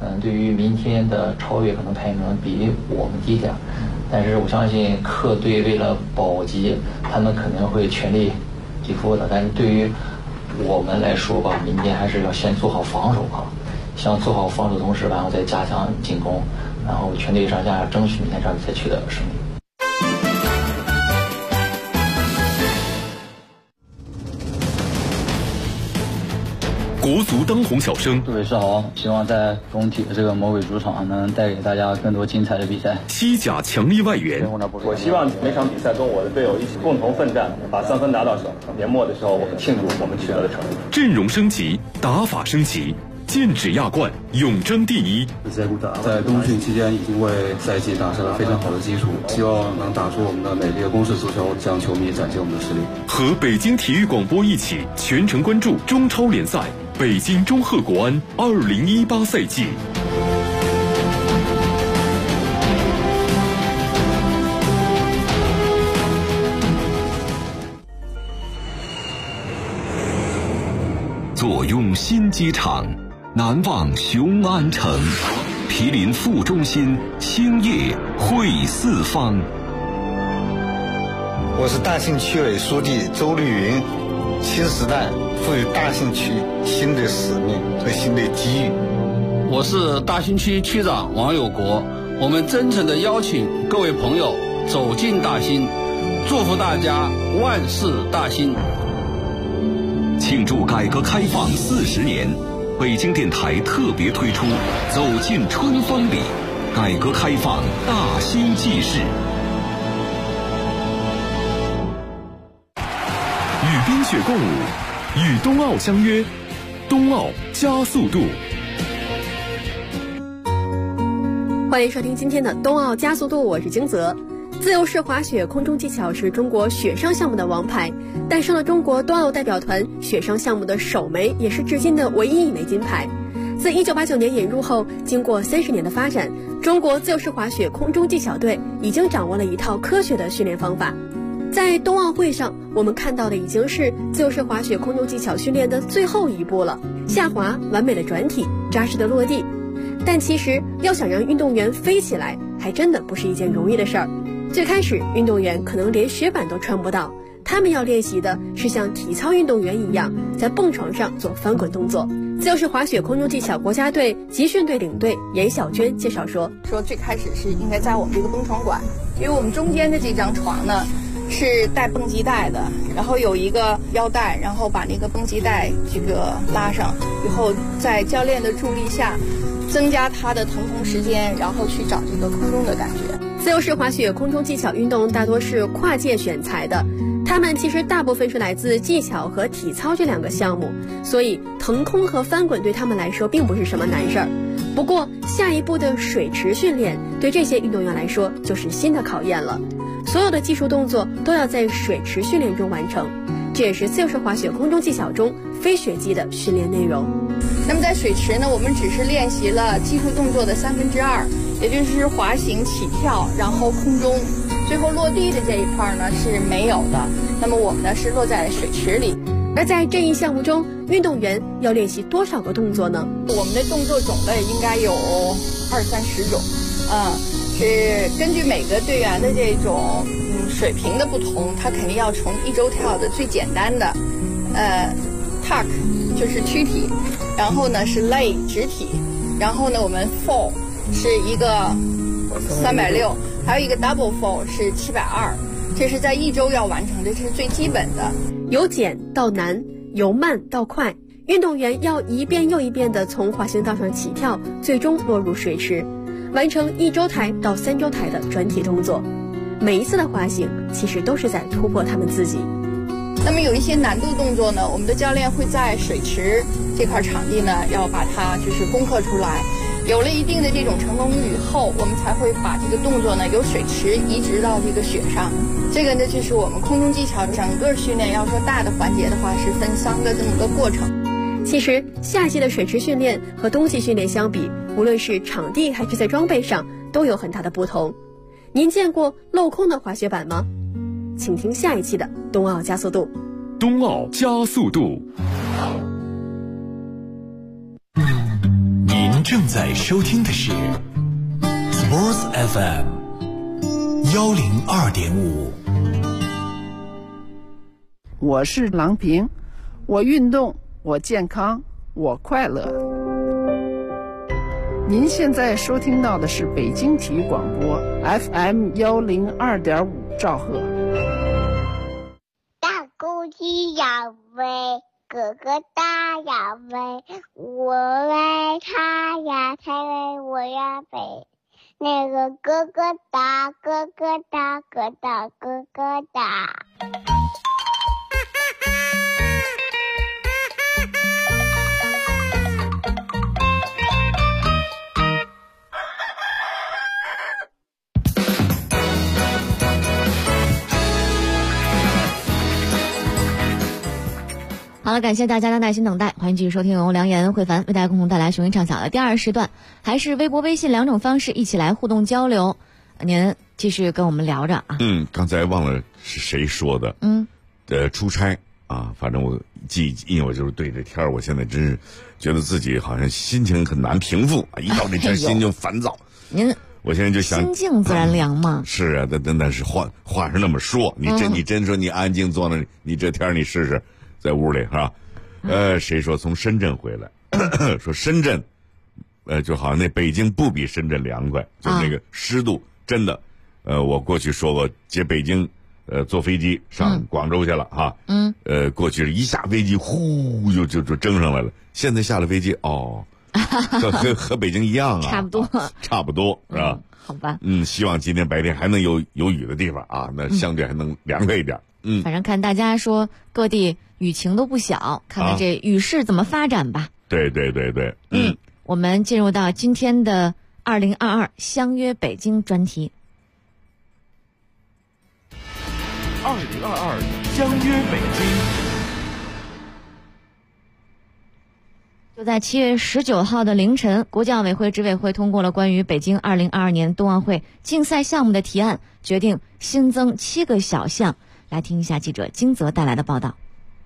能对于明天的超越，可能排名比我们低点，但是我相信客队为了保级，他们肯定会全力以赴的。但是对于我们来说吧，明天还是要先做好防守啊，想做好防守的同时，然后再加强进攻，然后全队上下争取明天这场比赛取得胜利。
国足当红小生，
各位是好，希望在中体的这个魔鬼主场能带给大家更多精彩的比赛。
西甲强力外援，
我希望每场比赛跟我的队友一起共同奋战，把3分拿到手。年末的时候，我们庆祝我们取得的成绩。
阵容升级，打法升级，剑指亚冠，永争第一。
在冬训期间已经为赛季打下了非常好的基础，希望能打出我们的美丽的攻势足球，向球迷展现我们的实力。
和北京体育广播一起全程关注中超联赛。北京中赫国安2018赛季。
坐拥新机场，难忘雄安城，毗邻副中心，兴业汇四方。
我是大兴区委书记周绿云。新时代赋予大兴区新的使命和新的机遇。
我是大兴区区长王有国，我们真诚地邀请各位朋友走进大兴，祝福大家万事大兴。
庆祝改革开放40年，北京电台特别推出《走进春风里》，改革开放大兴纪事。
与冰雪共舞，与冬奥相约，冬奥加速度。
欢迎收听今天的冬奥加速度，我是金泽。自由式滑雪空中技巧是中国雪上项目的王牌，诞生了中国冬奥代表团雪上项目的首枚，也是至今的唯一一枚金牌。自1989年引入后，经过30年的发展，中国自由式滑雪空中技巧队已经掌握了一套科学的训练方法。在冬奥会上，我们看到的已经是自由式滑雪空中技巧训练的最后一步了，下滑、完美的转体、扎实的落地。但其实要想让运动员飞起来，还真的不是一件容易的事儿。最开始，运动员可能连雪板都穿不到，他们要练习的是像体操运动员一样，在蹦床上做翻滚动作。自由式滑雪空中技巧国家队集训队领队严小娟介绍说
最开始是应该在我们这个蹦床馆，因为我们中间的这张床呢是带蹦极带的，然后有一个腰带，然后把那个蹦极带这个拉上以后，在教练的助力下增加它的腾空时间，然后去找这个空中的感觉。
自由式滑雪空中技巧运动大多是跨界选材的，他们其实大部分是来自技巧和体操这2个项目，所以腾空和翻滚对他们来说并不是什么难事儿。不过下一步的水池训练对这些运动员来说就是新的考验了，所有的技术动作都要在水池训练中完成，这也是自由式滑雪空中技巧中非雪季的训练内容。
那么在水池呢，我们只是练习了技术动作的2/3，也就是滑行、起跳，然后空中，最后落地的这一块呢是没有的。那么我们呢是落在水池里。
而在这一项目中，运动员要练习多少个动作呢？
我们的动作种类应该有20-30种，是根据每个队员的这种水平的不同，他肯定要从一周跳的最简单的tuck 就是躯体，然后呢是 lay 直体，然后呢我们 fall 是一个360，还有一个 double fall 是720，这是在一周要完成的，这是最基本的。
由简到难，由慢到快，运动员要一遍又一遍地从滑行道上起跳，最终落入水池，完成1周台到3周台的转体动作。每一次的滑行其实都是在突破他们自己。
那么有一些难度动作呢，我们的教练会在水池这块场地呢要把它就是攻克出来，有了一定的这种成功率以后，我们才会把这个动作呢由水池移植到这个雪上。这个呢就是我们空中技巧整个训练，要说大的环节的话是分3个这么个过程。
其实夏季的水池训练和冬季训练相比，无论是场地还是在装备上都有很大的不同。您见过镂空的滑雪板吗？请听下一期的冬奥加速度。
冬奥加速度。
您正在收听的是 Sports FM 102.5。
我是郎平，我运动，我健康，我快乐。您现在收听到的是北京体育广播 FM 102.5兆赫。
大公鸡要飞，哥哥大要飞，我为他呀，才为我呀飞。那个哥哥大，哥哥大，哥大，哥哥大。
好了，感谢大家的耐心等待，欢迎继续收听由梁岩、慧凡为大家共同带来雄鹰畅想的第二时段，还是微博、微信两种方式一起来互动交流。您继续跟我们聊着啊。
刚才忘了是谁说的。出差啊，反正我记忆我就是对这天儿，我现在真是觉得自己好像心情很难平复，一到这天心就烦躁。我现在就想，
心静自然凉嘛。
是啊，但是话是那么说，你真说你安静坐那，你这天你试试。在屋里是吧？谁说从深圳回来？说深圳，就好像那北京不比深圳凉快，就那个湿度真的。我过去说过，接北京，坐飞机上广州去了哈。过去一下飞机，呼就蒸上来了。现在下了飞机，和北京一样啊，差不多是吧？
好吧。
希望今天白天还能有雨的地方啊，那相对还能凉快一点。
反正看大家说各地雨情都不小，看看这雨势怎么发展吧。
对。
我们进入到今天的2022相约北京专题。
2022相约北京。
就在7月19号的凌晨，国际奥委会执委会通过了关于北京2022年冬奥会竞赛项目的提案，决定新增7个小项。来听一下记者金泽带来的报道。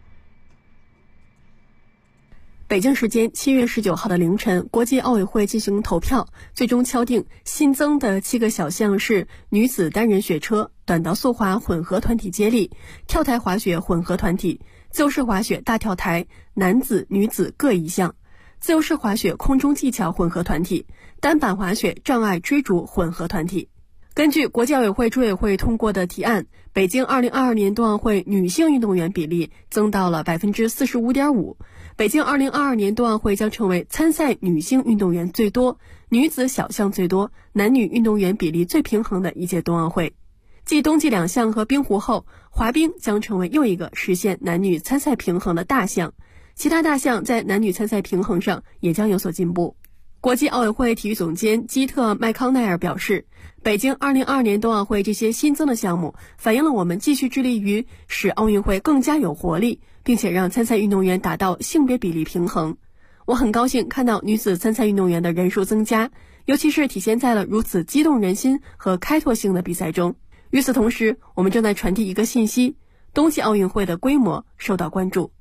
北京时间7月19号的凌晨，国际奥委会进行投票，最终敲定新增的7个小项是女子单人雪车、短道速滑混合团体接力、跳台滑雪混合团体、自由式滑雪大跳台男子、女子各一项、自由式滑雪空中技巧混合团体、单板滑雪障碍追逐混合团体。根据国际奥委会执委会通过的提案，北京2022年冬奥会女性运动员比例增到了 45.5%。北京2022年冬奥会将成为参赛女性运动员最多、女子小项最多、男女运动员比例最平衡的一届冬奥会。继冬季2项和冰壶后，滑冰将成为又一个实现男女参赛平衡的大项，其他大项在男女参赛平衡上也将有所进步。国际奥委会体育总监基特·麦康奈尔表示，北京2022年冬奥会这些新增的项目反映了我们继续致力于使奥运会更加有活力，并且让参赛运动员达到性别比例平衡。我很高兴看到女子参赛运动员的人数增加，尤其是体现在了如此激动人心和开拓性的比赛中。与此同时，我们正在传递一个信息，冬季奥运会的规模受到关注。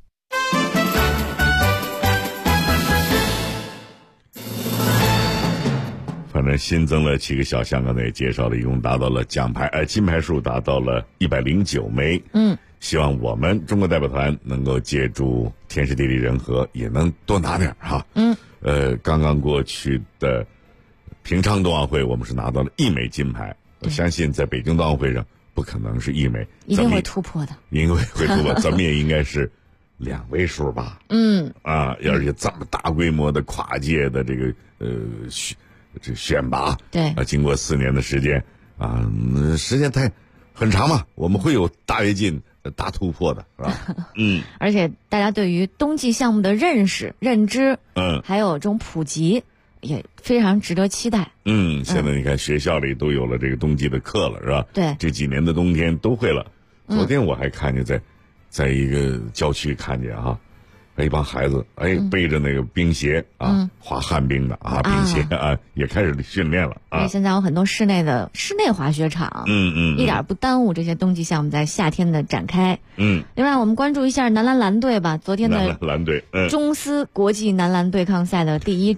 反正新增了7个小项，刚才也介绍了，一共达到了金牌数达到了109枚。希望我们中国代表团能够借助天时地利人和，也能多拿点哈。刚刚过去的平昌冬奥会，我们是拿到了1枚金牌。我相信在北京冬奥会上不可能是1枚，
一定会突破的。
应该会突破，咱们也应该是2位数吧。而且这么大规模的跨界的这个选拔，
对
经过4年的时间时间很长嘛，我们会有大跃进、大突破的，是吧？
而且大家对于冬季项目的认识、认知，还有这种普及，也非常值得期待。
现在你看学校里都有了这个冬季的课了，是吧？
对，
这几年的冬天都会了。昨天我还看见在一个郊区看见一帮孩子背着那个冰鞋滑旱冰的冰鞋也开始训练了
因为现在有很多室内滑雪场，一点不耽误这些冬季项目在夏天的展开。另外我们关注一下男篮队吧，昨天的
篮队
中斯国际男篮对抗赛的第一战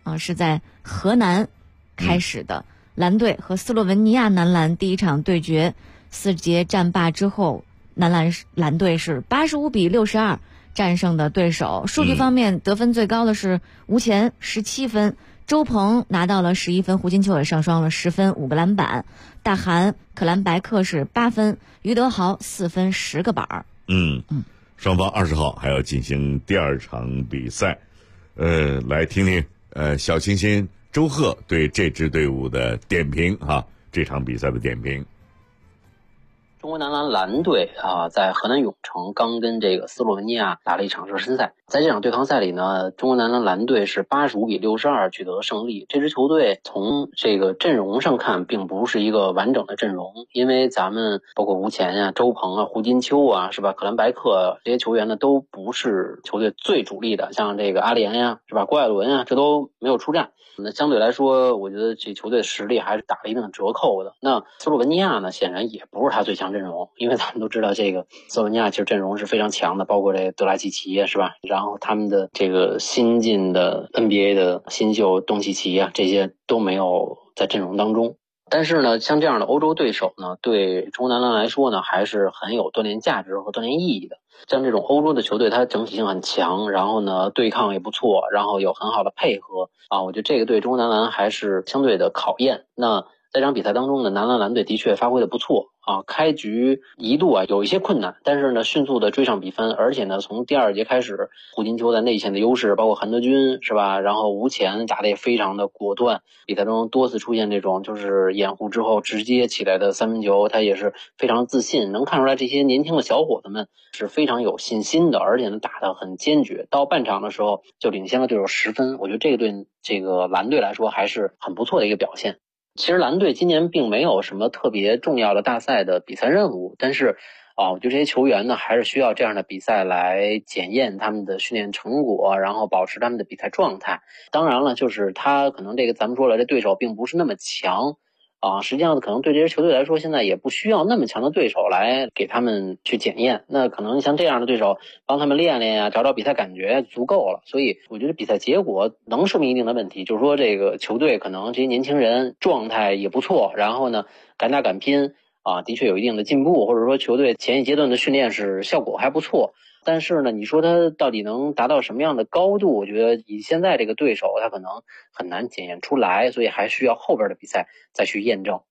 是在河南开始的。蓝队和斯洛文尼亚男篮第一场对决，4节战罢之后，蓝队是85-62战胜的对手。数据方面，得分最高的是吴前17分，周鹏拿到了11分，胡金秋也上双了10分5个篮板，大韩可兰白克是8分，于德豪4分10个板。
双方20号还要进行第2场比赛，来听听小清新周贺对这支队伍的点评哈，这场比赛的点评。
中国男篮蓝队在河南永城刚跟这个斯洛文尼亚打了一场热身赛，在这场对抗赛里呢，中国男篮蓝队是85-62取得了胜利。这支球队从这个阵容上看，并不是一个完整的阵容，因为咱们包括吴前啊、周鹏啊、胡金秋啊，是吧？可兰白克这些球员呢，都不是球队最主力的，像这个阿联呀，是吧？郭艾伦啊，这都没有出战。那相对来说，我觉得这球队实力还是打了一定的折扣的。那斯洛文尼亚呢，显然也不是他最强阵容，因为咱们都知道这个斯洛文尼亚其实阵容是非常强的，包括这个德拉季奇是吧？然后他们的这个新进的 NBA 的新秀东契奇啊，这些都没有在阵容当中。但是呢，像这样的欧洲对手呢，对中国男篮来说呢，还是很有锻炼价值和锻炼意义的。像这种欧洲的球队，它整体性很强，然后呢，对抗也不错，然后有很好的配合我觉得这个对中国男篮还是相对的考验。那在这场比赛当中呢，男篮蓝队的确发挥的不错开局一度有一些困难，但是呢迅速的追上比分，而且呢从第2节开始，胡金秋在内线的优势，包括韩德君是吧，然后吴前打得也非常的果断，比赛中多次出现这种就是掩护之后直接起来的三分球，他也是非常自信，能看出来这些年轻的小伙子们是非常有信心的，而且呢打得很坚决，到半场的时候就领先了对手10分，我觉得这个对这个蓝队来说还是很不错的一个表现。其实蓝队今年并没有什么特别重要的大赛的比赛任务，但是我觉得这些球员呢还是需要这样的比赛来检验他们的训练成果，然后保持他们的比赛状态。当然了，就是他可能这个咱们说了，这对手并不是那么强实际上可能对这些球队来说，现在也不需要那么强的对手来给他们去检验，那可能像这样的对手帮他们练练呀，找找比赛感觉足够了。所以我觉得比赛结果能说明一定的问题，就是说这个球队可能这些年轻人状态也不错，然后呢敢打敢拼的确有一定的进步，或者说球队前一阶段的训练是效果还不错。但是呢，你说他到底能达到什么样的高度，我觉得以现在这个对手他可能很难检验出来，所以还需要后边的比赛再去验证。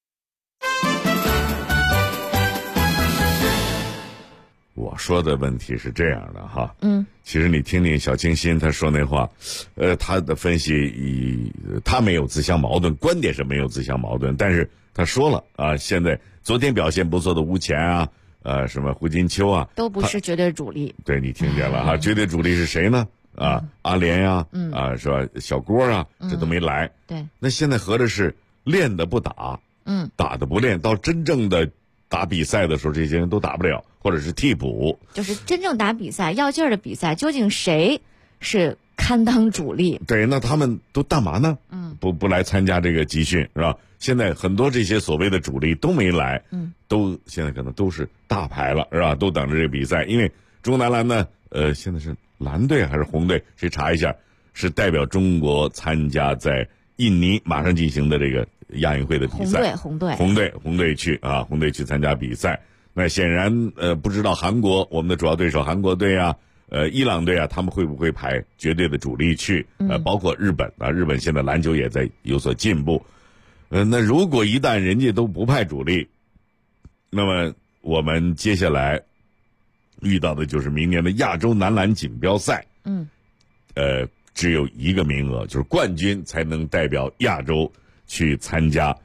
我说的问题是这样的哈，其实你听听小清新他说那话，他的分析他没有自相矛盾，观点是没有自相矛盾，但是他说了现在昨天表现不错的吴前什么胡金秋
都不是绝对主力。
对，你听见了绝对主力是谁呢？阿联呀，是吧？小郭这都没来。
对，
那现在合着是练的不打，打的不练，到真正的打比赛的时候，这些人都打不了，或者是替补。
就是真正打比赛要劲儿的比赛，究竟谁是堪当主力？
对，那他们都干嘛呢？不来参加这个集训是吧？现在很多这些所谓的主力都没来，都现在可能都是大牌了是吧？都等着这个比赛，因为中国男篮呢，现在是蓝队还是红队？谁查一下？是代表中国参加在印尼马上进行的这个亚运会的比赛。
红
队去红队去参加比赛。那显然不知道韩国我们的主要对手韩国队伊朗队他们会不会排绝对的主力去？包括日本日本现在篮球也在有所进步。那如果一旦人家都不派主力，那么我们接下来遇到的就是明年的亚洲男篮锦标赛。只有一个名额，就是冠军才能代表亚洲去参加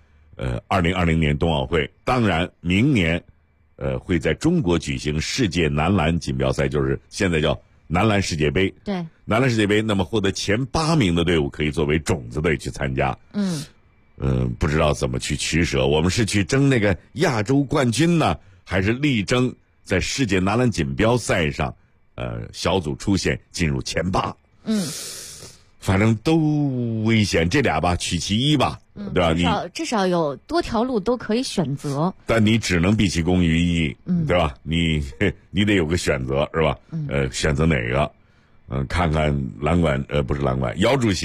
2020年冬奥会。当然明年会在中国举行世界男篮锦标赛，就是现在叫男篮世界杯。
对，
男篮世界杯，那么获得前8名的队伍可以作为种子队去参加。不知道怎么去取舍，我们是去争那个亚洲冠军呢，还是力争在世界男篮锦标赛上小组出线进入前8？反正都危险，这俩吧取其一吧，对吧？
至少有多条路都可以选择，
但你只能毕其功于一，对吧？你得有个选择，是吧？选择哪个？看看不是篮管，姚主席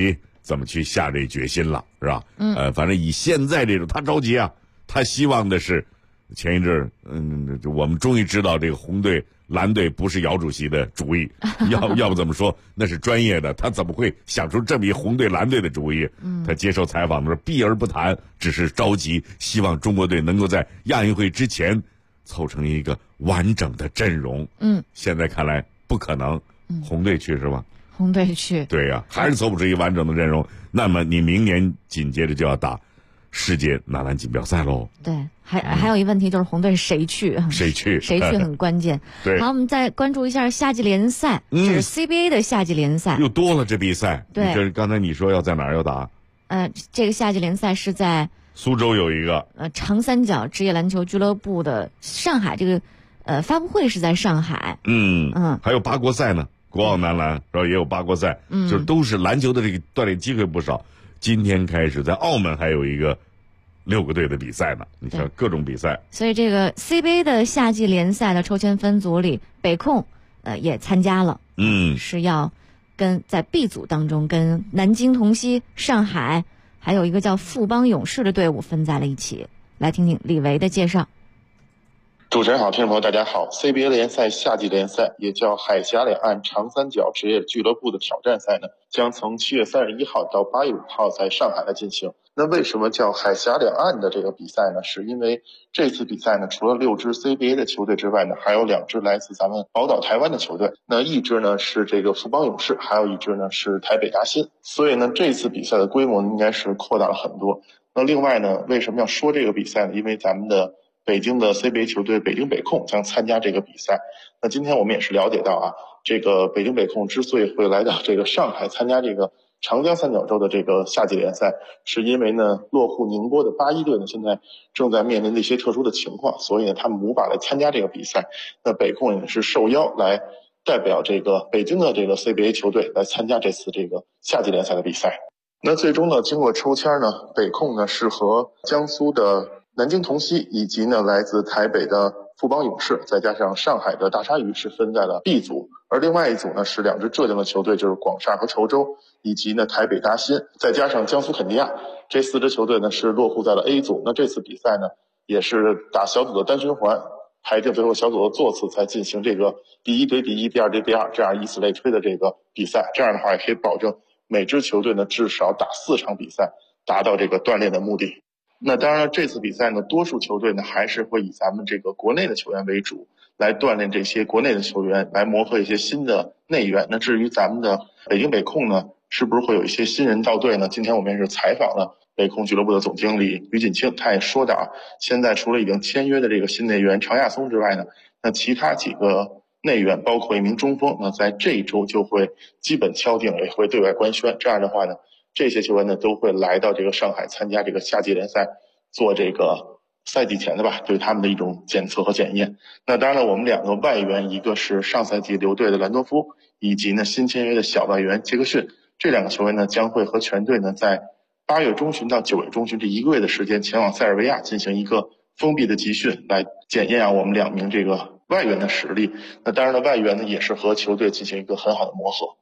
怎么去下这决心了，是吧？反正以现在这种，他着急啊，他希望的是，前一阵我们终于知道这个红队蓝队不是姚主席的主意，要不怎么说那是专业的，他怎么会想出这么一红队蓝队的主意？他接受采访的时候避而不谈，只是着急，希望中国队能够在亚运会之前凑成一个完整的阵容。现在看来不可能，红队去是吧？
红队去，
对呀，还是凑不出一个完整的阵容。那么你明年紧接着就要打世界男篮锦标赛喽。
对，还有一个问题就是红队谁去？谁去很关键。
对，
好，我们再关注一下夏季联赛，这是 CBA 的夏季联赛，
又多了这比赛。
对，
这刚才你说要在哪儿要打？
这个夏季联赛是在
苏州有一个
长三角职业篮球俱乐部的上海，这个发布会是在上海。
还有八国赛呢。国奥男篮，然后也有八国赛，就是都是篮球的这个锻炼机会不少。今天开始在澳门还有一个6个队的比赛呢，你看各种比赛。
所以这个 CBA 的夏季联赛的抽签分组里，北控也参加了，是要在 B 组当中跟南京同曦、上海还有一个叫富邦勇士的队伍分在了一起。来听听李维的介绍。
主持人好，听众朋友大家好。 CBA 联赛夏季联赛也叫海峡两岸长三角职业俱乐部的挑战赛呢，将从7月31号到8月5号在上海来进行。那为什么叫海峡两岸的这个比赛呢？是因为这次比赛呢，除了6支 CBA 的球队之外呢，还有2支来自咱们宝岛台湾的球队。那一支呢是这个富邦勇士，还有一支呢是台北达欣。所以呢，这次比赛的规模应该是扩大了很多。那另外呢，为什么要说这个比赛呢？因为咱们的北京的 CBA 球队北京北控将参加这个比赛。那今天我们也是了解到啊，这个北京北控之所以会来到这个上海参加这个长江三角洲的这个夏季联赛，是因为呢落户宁波的81队呢现在正在面临的一些特殊的情况，所以呢他们无法来参加这个比赛。那北控也是受邀来代表这个北京的这个 CBA 球队来参加这次这个夏季联赛的比赛。那最终呢，经过抽签呢，北控呢是和江苏的南京同曦以及呢来自台北的富邦勇士，再加上上海的大鲨鱼是分在了 B 组，而另外一组呢是2支浙江的球队，就是广厦和稠州，以及呢台北达欣，再加上江苏肯尼亚，这4支球队呢是落户在了 A 组。那这次比赛呢也是打小组的单循环，排定最后小组的座次，才进行这个第1对第1、第2对第2，这样以此类推的这个比赛。这样的话也可以保证每支球队呢至少打4场比赛，达到这个锻炼的目的。那当然了，这次比赛呢，多数球队呢还是会以咱们这个国内的球员为主，来锻炼这些国内的球员，来磨合一些新的内援。那至于咱们的北京北控呢，是不是会有一些新人到队呢？今天我们也是采访了北控俱乐部的总经理于锦清，他也说的啊，现在除了已经签约的这个新内援常亚松之外呢，那其他几个内援包括一名中锋，那在这一周就会基本敲定，也会对外官宣。这样的话呢，这些球员呢都会来到这个上海参加这个夏季联赛，做这个赛季前的吧，对他们的一种检测和检验。那当然了，我们2个外援，一个是上赛季留队的兰多夫，以及呢新签约的小外援杰克逊，这2个球员呢将会和全队呢在8月中旬到9月中旬这1个月的时间前往塞尔维亚进行一个封闭的集训，来检验我们2名这个外援的实力。那当然了，外援呢也是和球队进行一个很好的磨合。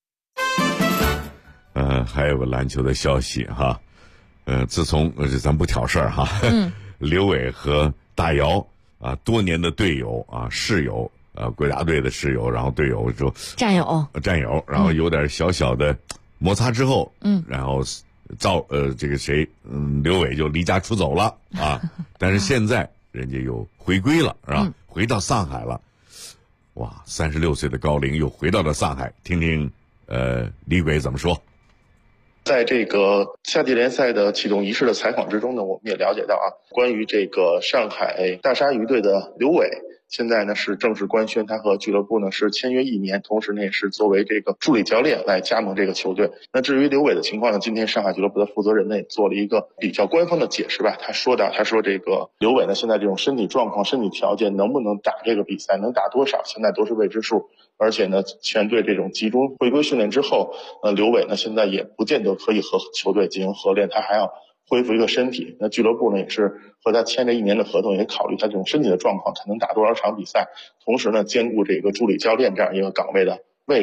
还有个篮球的消息哈，自从咱不挑事儿哈，刘伟和大姚啊，多年的队友啊，室友，国家队的室友，然后队友就
战友，
然后有点小小的摩擦之后，然后这个谁，刘伟就离家出走了啊，但是现在人家又回归了，是吧？回到上海了，哇，36岁的高龄又回到了上海，听听李鬼怎么说。
在这个夏季联赛的启动仪式的采访之中呢，我们也了解到啊，关于这个上海大鲨鱼队的刘伟，现在呢是正式官宣他和俱乐部呢是签约1年，同时呢也是作为这个助理教练来加盟这个球队。那至于刘伟的情况呢，今天上海俱乐部的负责人呢也做了一个比较官方的解释吧。他说这个刘伟呢现在这种身体状况、身体条件能不能打这个比赛，能打多少，现在都是未知数。而且呢，全队这种集中回归训练之后，刘伟呢现在也不见得可以和球队进行合练，他还要恢复一个身体。那俱乐部呢也是和他签了1年的合同，也考虑他这种身体的状况才能打多少场比赛，同时呢兼顾这个助理教练这样一个岗位的位置。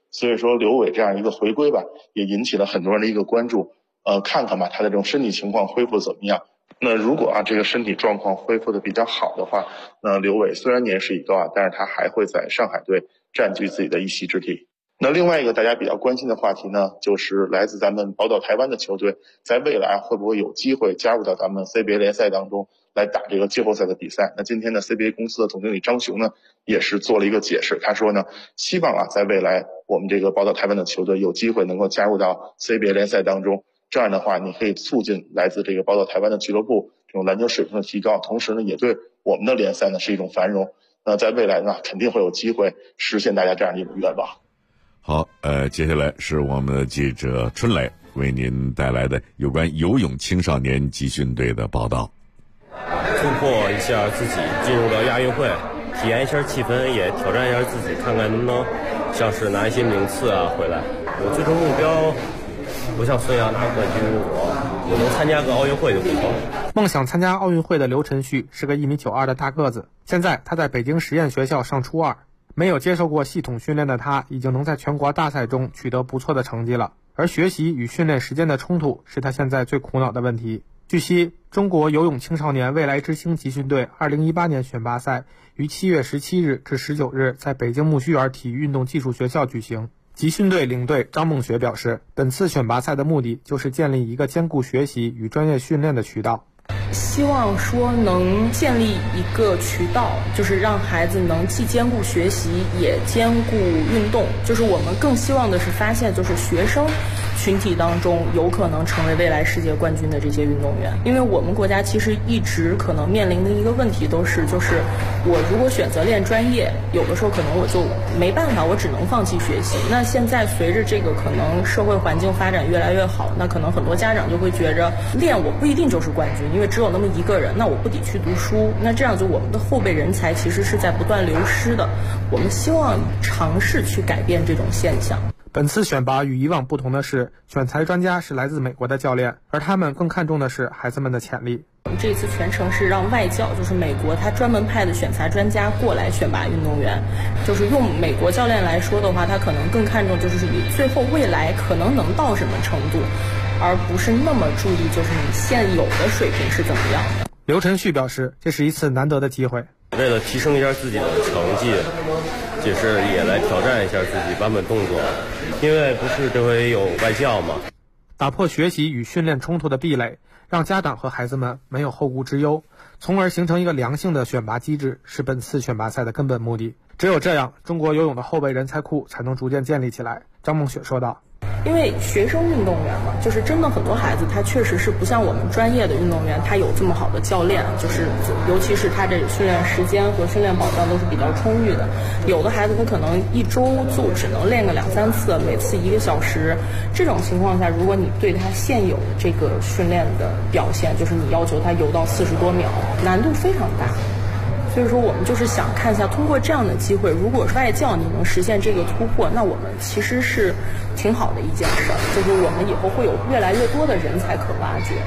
所以说刘伟这样一个回归吧，也引起了很多人的一个关注。看看吧，他的这种身体情况恢复怎么样？那如果这个身体状况恢复的比较好的话，那刘伟虽然年事已高但是他还会在上海队占据自己的一席之地。那另外一个大家比较关心的话题呢，就是来自咱们宝岛台湾的球队，在未来会不会有机会加入到咱们 CBA 联赛当中来打这个季后赛的比赛？那今天呢 CBA 公司的总经理张雄呢，也是做了一个解释，他说呢，希望在未来我们这个宝岛台湾的球队有机会能够加入到 CBA 联赛当中，这样的话你可以促进来自这个宝岛台湾的俱乐部这种篮球水平的提高，同时呢也对我们的联赛呢是一种繁荣。那在未来呢肯定会有机会实现大家这样的一种愿望。
好，接下来是我们的记者春磊为您带来的有关游泳青少年集训队的报道。
突破一下自己，进入到亚运会，体验一下气氛，也挑战一下自己，看看能不能像是拿一些名次回来。我最终目标不像孙杨拿冠军，我能参加个奥运会就不错了。
梦想参加奥运会的刘晨旭是个1.92米的大个子，现在他在北京实验学校上初2。没有接受过系统训练的他，已经能在全国大赛中取得不错的成绩了。而学习与训练时间的冲突是他现在最苦恼的问题。据悉，中国游泳青少年未来之星集训队2018年选拔赛于7月17日至19日在北京木樨园体育运动技术学校举行。集训队领队张梦雪表示，本次选拔赛的目的就是建立一个兼顾学习与专业训练的渠道。
希望说能建立一个渠道，就是让孩子能既兼顾学习也兼顾运动。就是我们更希望的是发现，就是学生群体当中有可能成为未来世界冠军的这些运动员。因为我们国家其实一直可能面临的一个问题都是，就是我如果选择练专业，有的时候可能我就没办法，我只能放弃学习。那现在随着这个可能社会环境发展越来越好，那可能很多家长就会觉着练我不一定就是冠军，因为只有那么一个人，那我不抵去读书。那这样就我们的后备人才其实是在不断流失的。我们希望尝试去改变这种现象。
本次选拔与以往不同的是，选材专家是来自美国的教练，而他们更看重的是孩子们的潜力。
我们这次全程是让外教，就是美国他专门派的选材专家过来选拔运动员。就是用美国教练来说的话，他可能更看重就是你最后未来可能能到什么程度，而不是那么注意就是你现有的水平是怎么样的。
刘晨旭表示，这是一次难得的机会，
为了提升一下自己的成绩，就是也来挑战一下自己版本动作，因为不是这回有外教嘛。
打破学习与训练冲突的壁垒，让家长和孩子们没有后顾之忧，从而形成一个良性的选拔机制，是本次选拔赛的根本目的。只有这样，中国游泳的后备人才库才能逐渐建立起来。张梦雪说道。
因为学生运动员嘛，就是真的很多孩子他确实是不像我们专业的运动员，他有这么好的教练，就是尤其是他这训练时间和训练保障都是比较充裕的。有的孩子他可能一周就只能练个2-3次，每次1个小时。这种情况下，如果你对他现有的这个训练的表现，就是你要求他游到40多秒，难度非常大。所以说我们就是想看一下，通过这样的机会，如果外教你能实现这个突破，那我们其实是挺好的一件事，就是我们以后会有越来越多的人才可挖掘。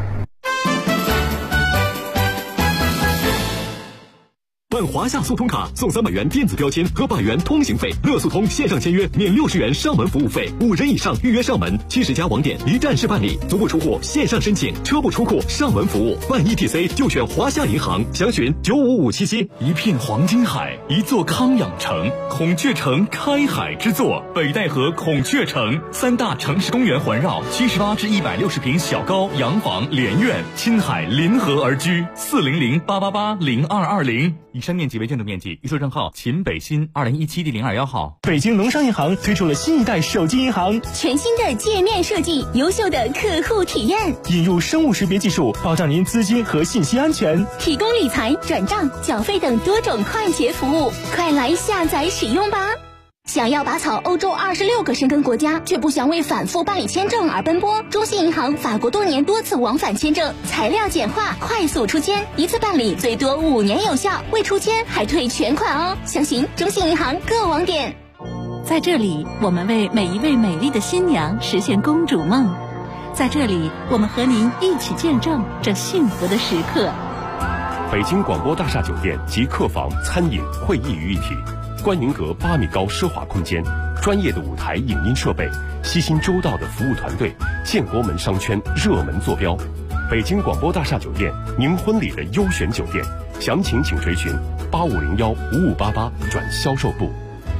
办华夏速通卡送300元电子标签和100元通行费，乐速通线上签约免60元上门服务费，5人以上预约上门，70家网点一站式办理，足不出户线上申请，车不出库上门服务，办 ETC 就选华夏银行，详询95577。
一片黄金海，一座康养城，孔雀城开海之作，北戴河孔雀城，3大城市公园环绕，78至160平小高洋房连院，亲海临河而居，400-888-0220。以上面积为建筑面积，预售账号秦北新2017第021号。
北京农商银行推出了新一代手机银行，
全新的界面设计，优秀的客户体验，
引入生物识别技术，保障您资金和信息安全，
提供理财、转账、缴费等多种快捷服务，快来下载使用吧！想要拔草欧洲26个申根国家，却不想为反复办理签证而奔波？中信银行法国多年多次往返签证，材料简化，快速出签，一次办理最多5年有效，未出签还退全款哦！详询中信银行各网点。
在这里，我们为每一位美丽的新娘实现公主梦。在这里，我们和您一起见证这幸福的时刻。
北京广播大厦酒店集客房、餐饮、会议于一体。
观云阁8米高奢华空间，专业的舞台影音设备，悉心周到的服务团队，建国门商圈热门坐标。北京广播大厦酒店，您婚礼的优选酒店，详情请垂询8501-5588转销售部。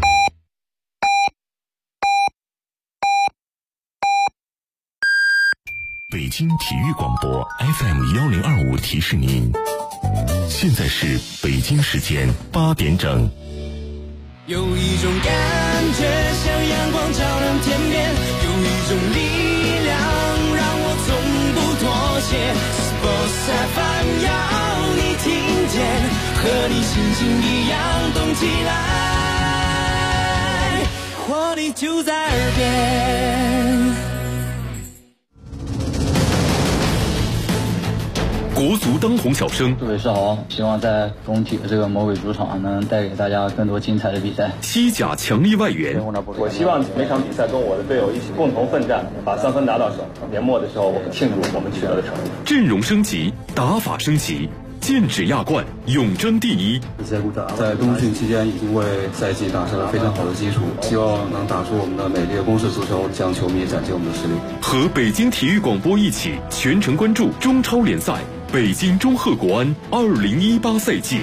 北京体育广播 FM1025提示您，现在是北京时间8点整。
有一种感觉像阳光照亮天边，有一种力量让我从不妥协。Sports FM 要你听见，和你心情一样动起来，活力就在耳边。
国足当红小生，
各位是好，希望在工体的这个魔鬼主场能带给大家更多精彩的比赛。
西甲强力外援，
我希望每场比赛跟我的队友一起共同奋战，把3分拿到手。年末的时候，我们庆祝我们取得的成绩。
阵容升级，打法升级，剑指亚冠，永争第一。
在冬训期间已经为赛季打下了非常好的基础，希望能打出我们的美丽的攻势足球，向球迷展现我们的实力。
和北京体育广播一起全程关注中超联赛。北京中赫国安2018赛季。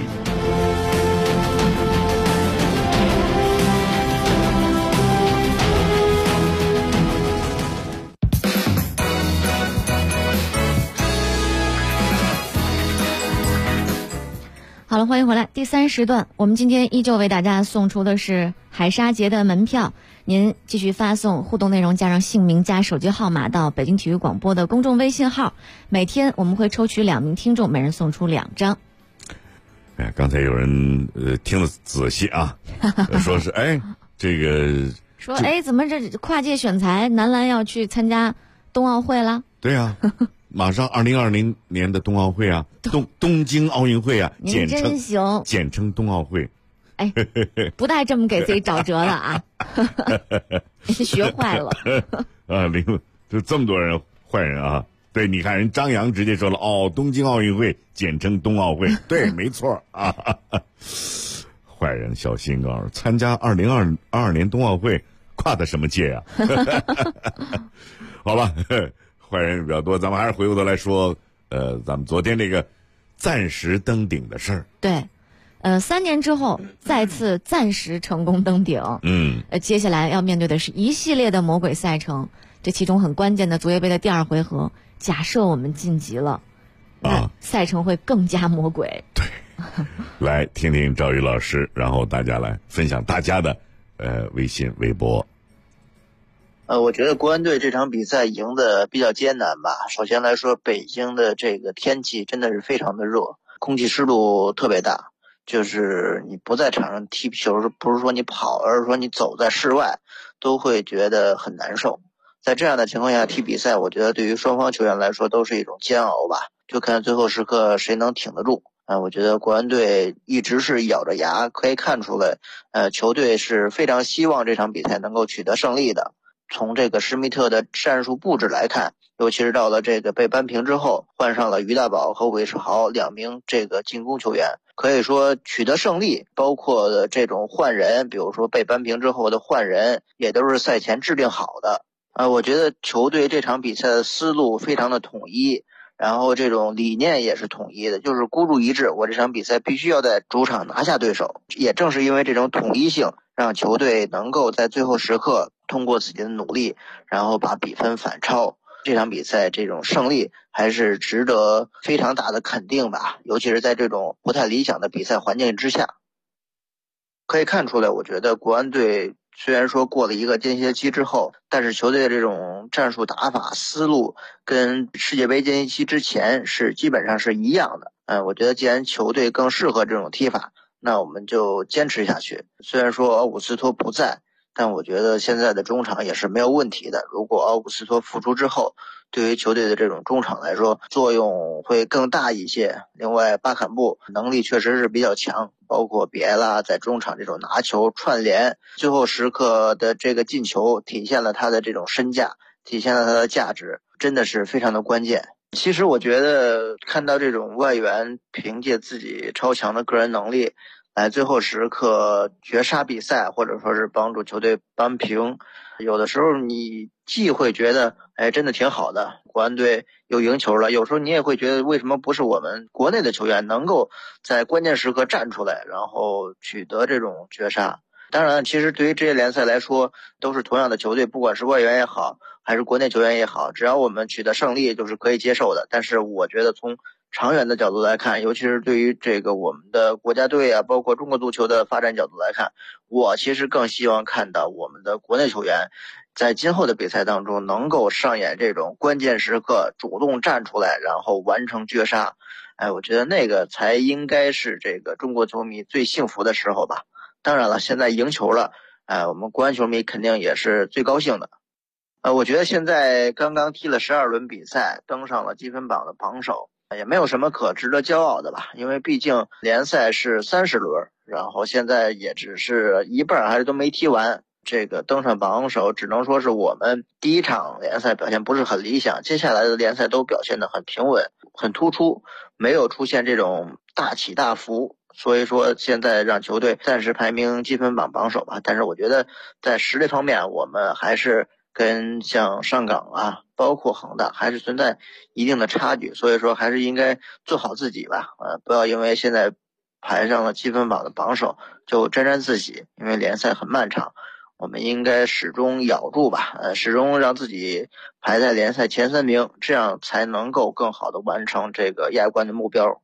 好了，欢迎回来。第3时段，我们今天依旧为大家送出的是海沙节的门票。您继续发送互动内容加上姓名加手机号码到北京体育广播的公众微信号，每天我们会抽取2名听众，每人送出2张。
哎，刚才有人听得仔细啊，说是这个
说怎么这跨界选材，男篮要去参加冬奥会了？
对啊，马上2020年的冬奥会啊，东京奥运会啊，
简
称冬奥会。
哎，不带这么给自己找辙的啊！学坏了
啊！就这么多人坏人啊！对，你看人张扬直接说了东京奥运会简称冬奥会，对，没错啊！坏人小心告诉参加2022年冬奥会，跨的什么界啊？好吧，坏人比较多，咱们还是回过头来说，咱们昨天这个暂时登顶的事儿。
对。3年之后再次暂时成功登顶。接下来要面对的是一系列的魔鬼赛程，这其中很关键的足协杯的第2回合，假设我们晋级了，那赛程会更加魔鬼。
对，来听听赵宇老师，然后大家来分享大家的微信微博。
我觉得国安队这场比赛赢得比较艰难吧。首先来说，北京的这个天气真的是非常的热，空气湿度特别大。就是你不在场上踢球，不是说你跑，而是说你走在室外都会觉得很难受。在这样的情况下踢比赛，我觉得对于双方球员来说都是一种煎熬吧，就看最后时刻谁能挺得住。我觉得国安队一直是咬着牙，可以看出来球队是非常希望这场比赛能够取得胜利的。从这个施密特的战术布置来看，尤其是到了这个被扳平之后，换上了于大宝和韦世豪2名这个进攻球员，可以说取得胜利，包括这种换人，比如说被扳平之后的换人，也都是赛前制定好的。我觉得球队这场比赛的思路非常的统一，然后这种理念也是统一的，就是孤注一掷，我这场比赛必须要在主场拿下对手。也正是因为这种统一性，让球队能够在最后时刻通过自己的努力，然后把比分反超。这场比赛这种胜利还是值得非常大的肯定吧，尤其是在这种不太理想的比赛环境之下。可以看出来，我觉得国安队虽然说过了一个间歇期之后，但是球队的这种战术打法思路跟世界杯间歇期之前是基本上是一样的。我觉得既然球队更适合这种踢法，那我们就坚持下去。虽然说奥古斯托不在，但我觉得现在的中场也是没有问题的。如果奥古斯托复出之后，对于球队的这种中场来说作用会更大一些。另外巴坎布能力确实是比较强，包括比埃拉在中场这种拿球串联，最后时刻的这个进球体现了他的这种身价，体现了他的价值，真的是非常的关键。其实我觉得看到这种外援凭借自己超强的个人能力来最后时刻绝杀比赛，或者说是帮助球队扳平。有的时候你既会觉得真的挺好的，国安队又赢球了，有时候你也会觉得为什么不是我们国内的球员能够在关键时刻站出来，然后取得这种绝杀。当然其实对于这些联赛来说都是同样的球队，不管是外援也好还是国内球员也好，只要我们取得胜利就是可以接受的。但是我觉得从长远的角度来看，尤其是对于这个我们的国家队啊，包括中国足球的发展角度来看，我其实更希望看到我们的国内球员在今后的比赛当中能够上演这种关键时刻主动站出来，然后完成绝杀。我觉得那个才应该是这个中国球迷最幸福的时候吧。当然了，现在赢球了，我们国安球迷肯定也是最高兴的。我觉得现在刚刚踢了12轮比赛，登上了积分榜的榜首，也没有什么可值得骄傲的吧，因为毕竟联赛是30轮，然后现在也只是一半还是都没踢完。这个登上榜首只能说是我们第一场联赛表现不是很理想，接下来的联赛都表现得很平稳很突出，没有出现这种大起大伏。所以说现在让球队暂时排名积分榜榜首吧，但是我觉得在实力方面我们还是跟像上港啊包括恒大还是存在一定的差距，所以说还是应该做好自己吧，不要因为现在排上了积分榜的榜首就沾沾自喜，因为联赛很漫长，我们应该始终咬住吧，始终让自己排在联赛前3名，这样才能够更好的完成这个亚冠的目标。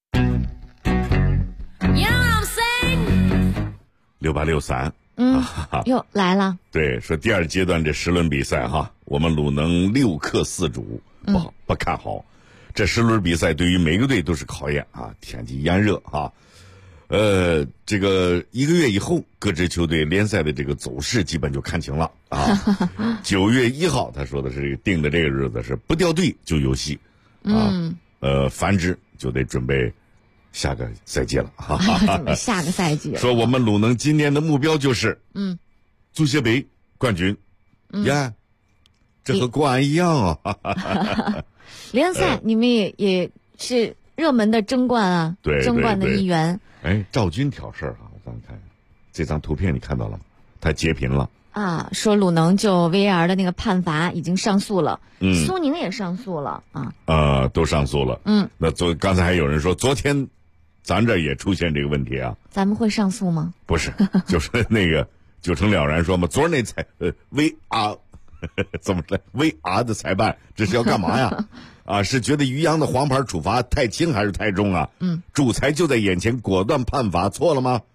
6863，
又来了。
对，说第2阶段这10轮比赛哈，我们鲁能6克4主，不看好。这10轮比赛对于每个队都是考验啊，天气炎热啊。这个1个月以后，各支球队联赛的这个走势基本就看清了啊。9月1号，他说的是这个定的这个日子是不掉队就有戏啊。繁殖就得准备下个赛季了，
下个赛季了。
说我们鲁能今年的目标就是足协杯冠军，这和国安一样啊。
联赛你们也是热门的争冠啊，
对，
争冠的一员。
赵军挑事儿啊，咱看这张图片你看到了吗？他截屏了
啊，说鲁能就 VAR 的那个判罚已经上诉了，苏宁也上诉了啊，
都上诉了。那刚才还有人说昨天咱这也出现这个问题啊，
咱们会上诉吗？
不是，就是那个就成了然说嘛，昨儿那VAR 怎么了 ？VAR 的裁判这是要干嘛呀？是觉得于洋的黄牌处罚太轻还是太重啊？主裁就在眼前，果断判罚，错了吗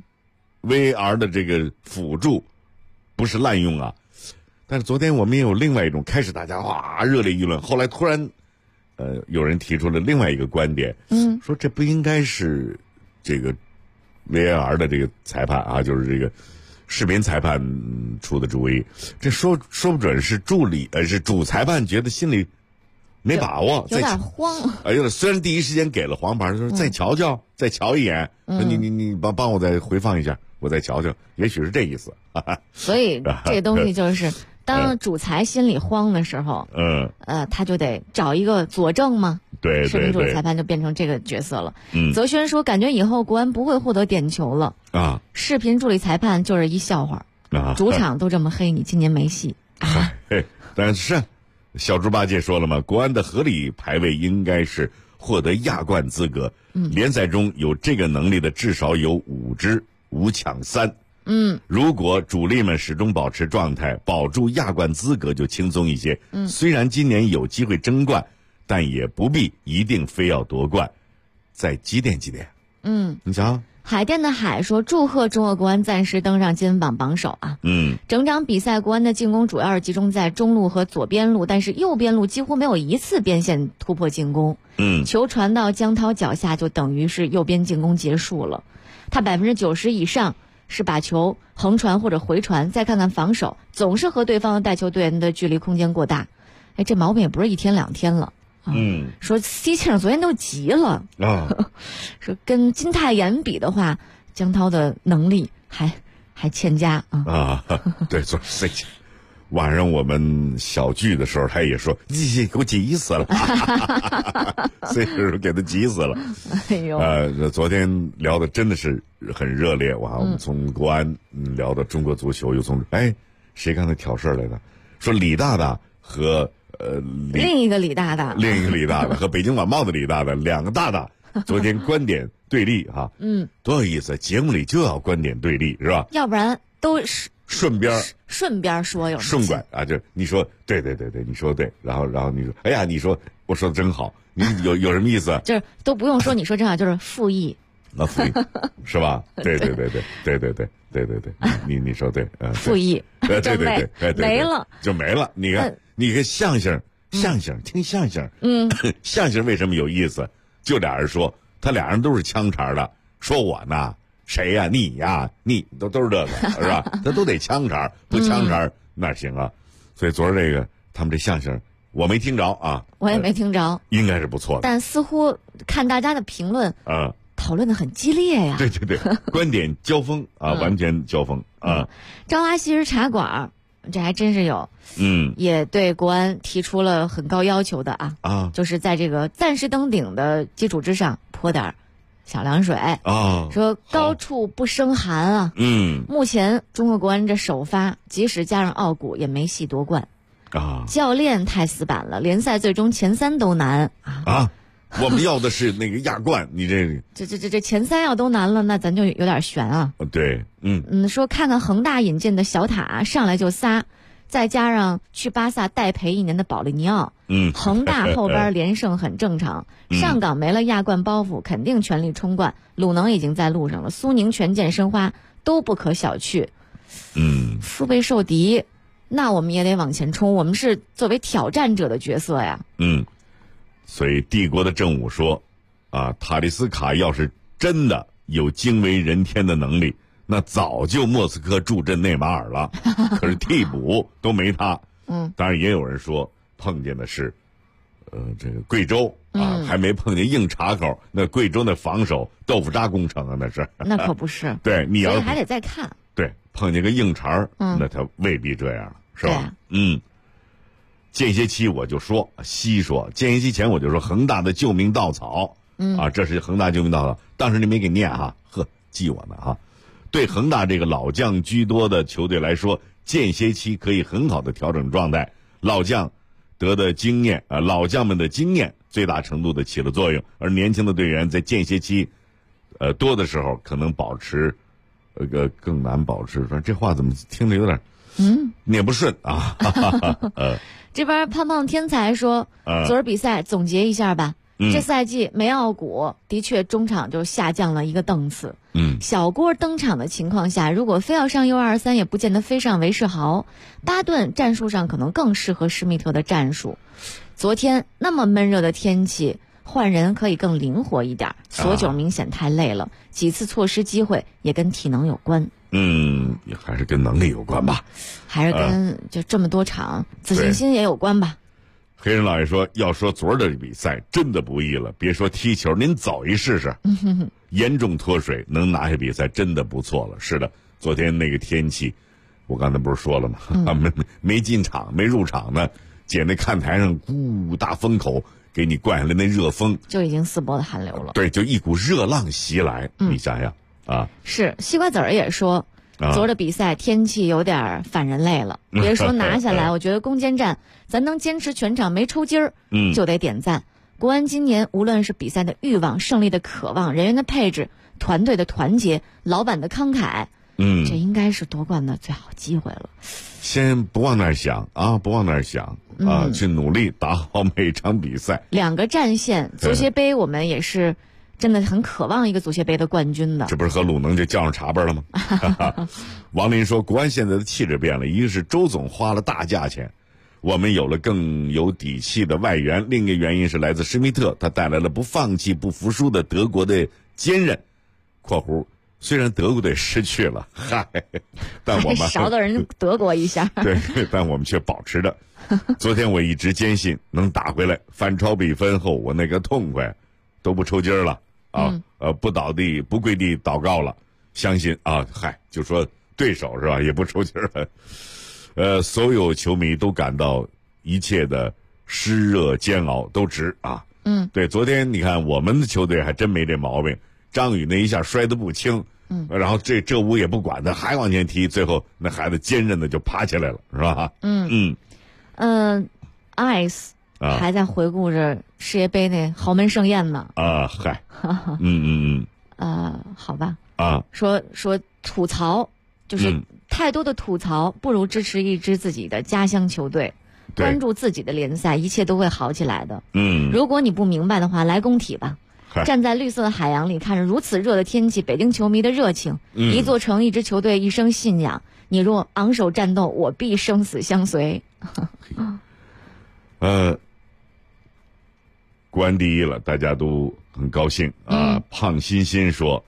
？VAR 的这个辅助不是滥用啊。但是昨天我们也有另外一种，开始大家热烈议论，后来突然有人提出了另外一个观点，说这不应该是这个 VAR 的这个裁判啊，就是这个视频裁判出的主意，这说不准是是主裁判觉得心里没把握，
有点慌。
虽然第一时间给了黄牌，说再瞧瞧，再瞧一眼，你帮我再回放一下，我再瞧瞧，也许是这意思。
所以这个东西就是当主裁心里慌的时候，他就得找一个佐证嘛。
对，
视频主裁判就变成这个角色了。泽轩说，感觉以后国安不会获得点球了
啊！
视频助理裁判就是一笑话啊！主场都这么黑你，今年没戏啊！
但是小猪八戒说了嘛，国安的合理排位应该是获得亚冠资格。联赛中有这个能力的至少有5支，5抢3。如果主力们始终保持状态，保住亚冠资格就轻松一些。虽然今年有机会争冠，但也不必一定非要夺冠，再积淀积淀。你瞧，
海淀的海说，祝贺中国国安暂时登上积分榜榜首啊。整场比赛国安的进攻主要是集中在中路和左边路，但是右边路几乎没有一次边线突破进攻。球传到江涛脚下就等于是右边进攻结束了。他90%以上是把球横传或者回传，再看看防守，总是和对方的带球队员的距离空间过大。这毛病也不是1天2天了。说 C 先生昨天都急了啊，说跟金泰妍比的话，江涛的能力还欠佳啊。
对，昨晚上我们小聚的时候，他也说：“给我急死了。”所以说给他急死了。
哎呦，
昨天聊的真的是很热烈哇！我们从国安聊到中国足球，又从谁刚才挑事来的？说李大大和
另一个李大大
和北京晚报的李大大两个大大，昨天观点对立哈。多有意思！节目里就要观点对立是吧？
要不然都是
顺边
说有
顺拐啊，就你说对，你说对，然后你说哎呀，你说我说的真好，你有什么意思？
就是都不用说你说真好，就是复议。
复议是吧？对，你说对，
复议，
对，
没了
就没了。你看，你看相声，听相声，相声为什么有意思？就俩人说，他俩人都是腔茬的，说我呢。谁呀？你呀？你都是这个是吧？他都得腔茬，不腔茬哪行啊？所以昨儿这个他们这相声我没听着啊，
我也没听着，
应该是不错的。
但似乎看大家的评论讨论的很激烈呀。
对，观点交锋啊，完全交锋啊。
朝拉夕日茶馆，这还真是有，也对国安提出了很高要求的啊，就是在这个暂时登顶的基础之上泼点小凉水说高处不胜寒啊。目前中国国安这首发，即使加上奥古也没戏夺冠教练太死板了，联赛最终前3都难
我们要的是那个亚冠，你
这前3要都难了，那咱就有点悬啊。
对，
说看看恒大引进的小塔上来就仨，再加上去巴萨代陪1年的保利尼奥，恒大后边连胜很正常。上港没了亚冠包袱，肯定全力冲冠。鲁能已经在路上了，苏宁全健申花都不可小觑。腹背受敌，那我们也得往前冲，我们是作为挑战者的角色呀。
所以帝国的正午说，塔利斯卡要是真的有惊为人天的能力，那早就莫斯科助阵内马尔了，可是替补都没他。当然也有人说碰见的是，这个贵州还没碰见硬茬口。那贵州的防守豆腐渣工程啊，那是。
那可不是。
对，你要
所以还得再看。
对，碰见个硬茬那他未必这样了，是吧？间歇期我就说，间歇期前我就说恒大的救命稻草，这是恒大救命稻草。当时你没给念记我呢对恒大这个老将居多的球队来说，间歇期可以很好的调整状态，老将得的经验老将们的经验最大程度的起了作用，而年轻的队员在间歇期多的时候可能保持更难保持。这话怎么听着有点念不顺啊？
这边胖胖天才说，昨儿比赛总结一下吧。这赛季没奥古，的确中场就下降了一个档次。小郭登场的情况下，如果非要上U23，也不见得非上韦世豪。巴顿战术上可能更适合施密特的战术。昨天那么闷热的天气，换人可以更灵活一点。索九明显太累了，几次错失机会也跟体能有关。
也还是跟能力有关吧，
还是跟就这么多场自信心也有关吧。
黑人老爷说，要说昨儿的比赛真的不易了，别说踢球，您走一试试。严重脱水能拿下比赛真的不错了。是的，昨天那个天气，我刚才不是说了吗？没进场没入场呢，姐那看台上大风口给你灌下来那热风，
就已经四波的寒流了。
对，就一股热浪袭来。你想想
是西瓜籽儿也说，昨儿的比赛天气有点反人类了。别说拿下来，我觉得攻坚战咱能坚持全场没抽筋儿，就得点赞。国安今年无论是比赛的欲望、胜利的渴望、人员的配置、团队的团结、老板的慷慨，这应该是夺冠的最好机会了。
先不往那儿想去努力打好每场比赛。
2个战线，足协杯我们也是真的很渴望一个足协杯的冠军的。
这不是和鲁能就叫上茶杯了吗？王林说，国安现在的气质变了，一个是周总花了大价钱，我们有了更有底气的外援，另一个原因是来自施密特，他带来了不放弃不服输的德国的坚韧（括弧虽然德国队失去了，但我们
少的人德国一下。
对，但我们却保持着。昨天我一直坚信能打回来，反超比分后我那个痛快，都不抽筋了不倒地不跪地祷告了，相信就说对手是吧，也不抽筋了。 所有球迷都感到一切的湿热煎熬都值啊。对，昨天你看我们的球队还真没这毛病，张宇那一下摔得不轻，然后这屋也不管他，还往前踢，最后那孩子坚韧的就爬起来了，是吧
？Ice 还在回顾着世界杯那豪门盛宴呢。
嗨，
好吧。说吐槽，就是太多的吐槽，不如支持一支自己的家乡球队，关注自己的联赛，一切都会好起来的。如果你不明白的话，来工体吧。站在绿色的海洋里，看着如此热的天气，北京球迷的热情，一座城，一支球队，一生信仰。你若昂首战斗，我必生死相随。
国安第一了，大家都很高兴啊。胖欣欣说，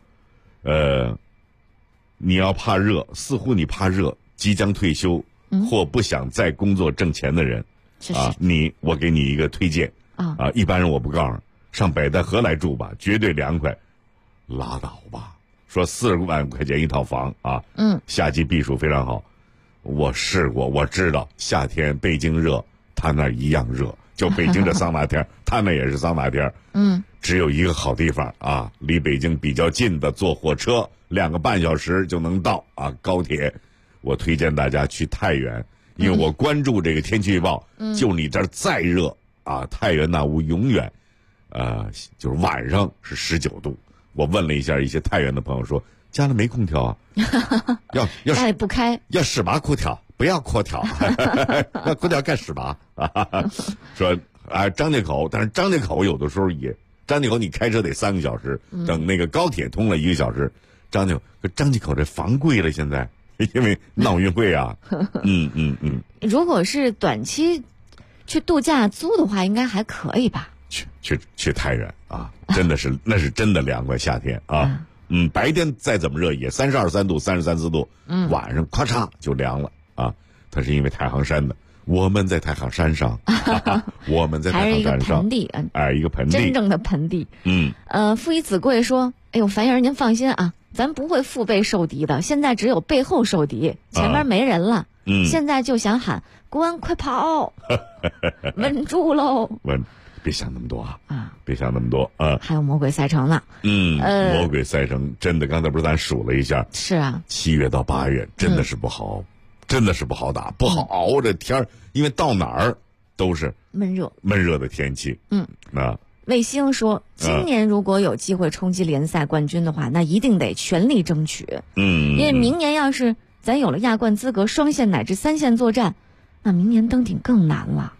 你要怕热，似乎你怕热，即将退休或不想再工作挣钱的人我给你一个推荐一般人我不告诉，上北戴河来住吧，绝对凉快。拉倒吧，说40万块钱一套房啊，夏季避暑非常好。我试过，我知道夏天北京热，他那一样热，就北京这桑拿天，他那也是桑拿天。只有一个好地方啊，离北京比较近的，坐火车2个半小时就能到啊。高铁，我推荐大家去太原，因为我关注这个天气预报，就你这儿再热啊，太原那屋永远，就是晚上是19度。我问了一下一些太原的朋友说，家里没空调啊，要
家里不开，
要18空调，不要空调，那空调干18说张家口，但是张家口有的时候张家口你开车得3个小时，等那个高铁通了1个小时。张家口这房贵了，现在因为闹运会啊。
如果是短期去度假租的话，应该还可以吧？
去太原啊，真的是那是真的凉快，夏天啊。白天再怎么热也32、3度、33、4度，晚上咔嚓就凉了啊。它是因为太行山的。我们在太行山上，我们在太行山上，
还是一个盆地，
一个盆地，
真正的盆地。父以子贵说：“哎呦，樊爷您放心啊，咱不会腹背受敌的。现在只有背后受敌，前面没人了。现在就想喊国安快跑，稳住喽！
别想那么多别想那么多啊！
还有魔鬼赛程呢。
魔鬼赛程真的，刚才不是咱数了一下？
是啊
，7月到8月真的是不好。真的是不好打，不好熬这天儿，因为到哪儿都是
闷
热的天气。
卫星说，今年如果有机会冲击联赛冠军的话，那一定得全力争取。因为明年要是咱有了亚冠资格，双线乃至3线作战，那明年登顶更难了。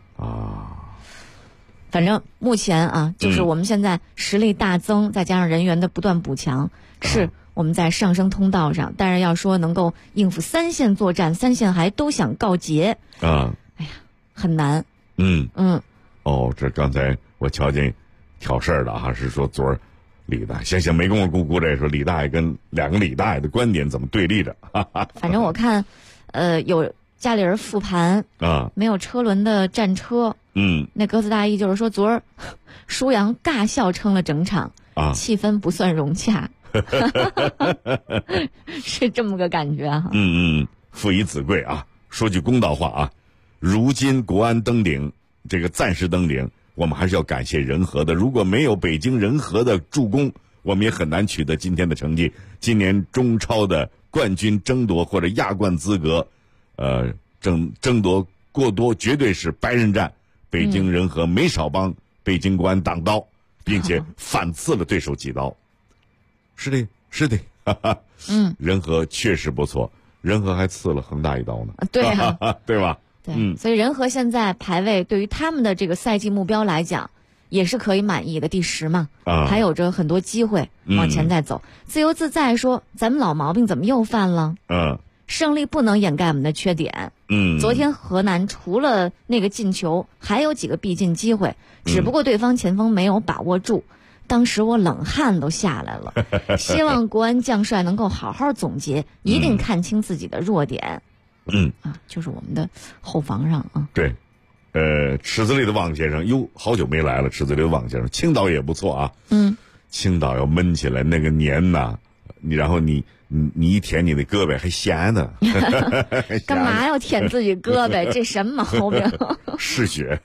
反正目前就是我们现在实力大增，再加上人员的不断补强，是我们在上升通道上，但是要说能够应付3线作战，3线还都想告捷很难。
这刚才我瞧见挑事儿的是说昨儿李大行没跟我咕这说李大爷跟2个李大爷的观点怎么对立着。
反正我看有家里人复盘没有车轮的战车。那歌词大意就是说，昨儿舒阳尬笑撑了整场气氛不算融洽。是这么个感觉
父以子贵说句公道话如今国安登顶，这个暂时登顶，我们还是要感谢人和的。如果没有北京人和的助攻，我们也很难取得今天的成绩。今年中超的冠军争夺或者亚冠资格，争夺过多，绝对是白刃战。北京人和没少帮北京国安挡刀，并且反刺了对手几刀。是的，人和确实不错，人和还刺了恒大一刀呢。
对
对吧？
对，所以人和现在排位对于他们的这个赛季目标来讲，也是可以满意的，第10嘛，还有着很多机会往前再走。自由自在说，咱们老毛病怎么又犯了？胜利不能掩盖我们的缺点。昨天河南除了那个进球，还有几个必进机会，只不过对方前锋没有把握住。当时我冷汗都下来了。希望国安将帅能够好好总结，一定看清自己的弱点。就是我们的后防上
对，池子里的王先生，好久没来了。池子里的王先生，青岛也不错青岛要闷起来，那个年然后你一舔你的胳膊还咸呢，
干嘛要舔自己胳膊？这什么毛病？
嗜血。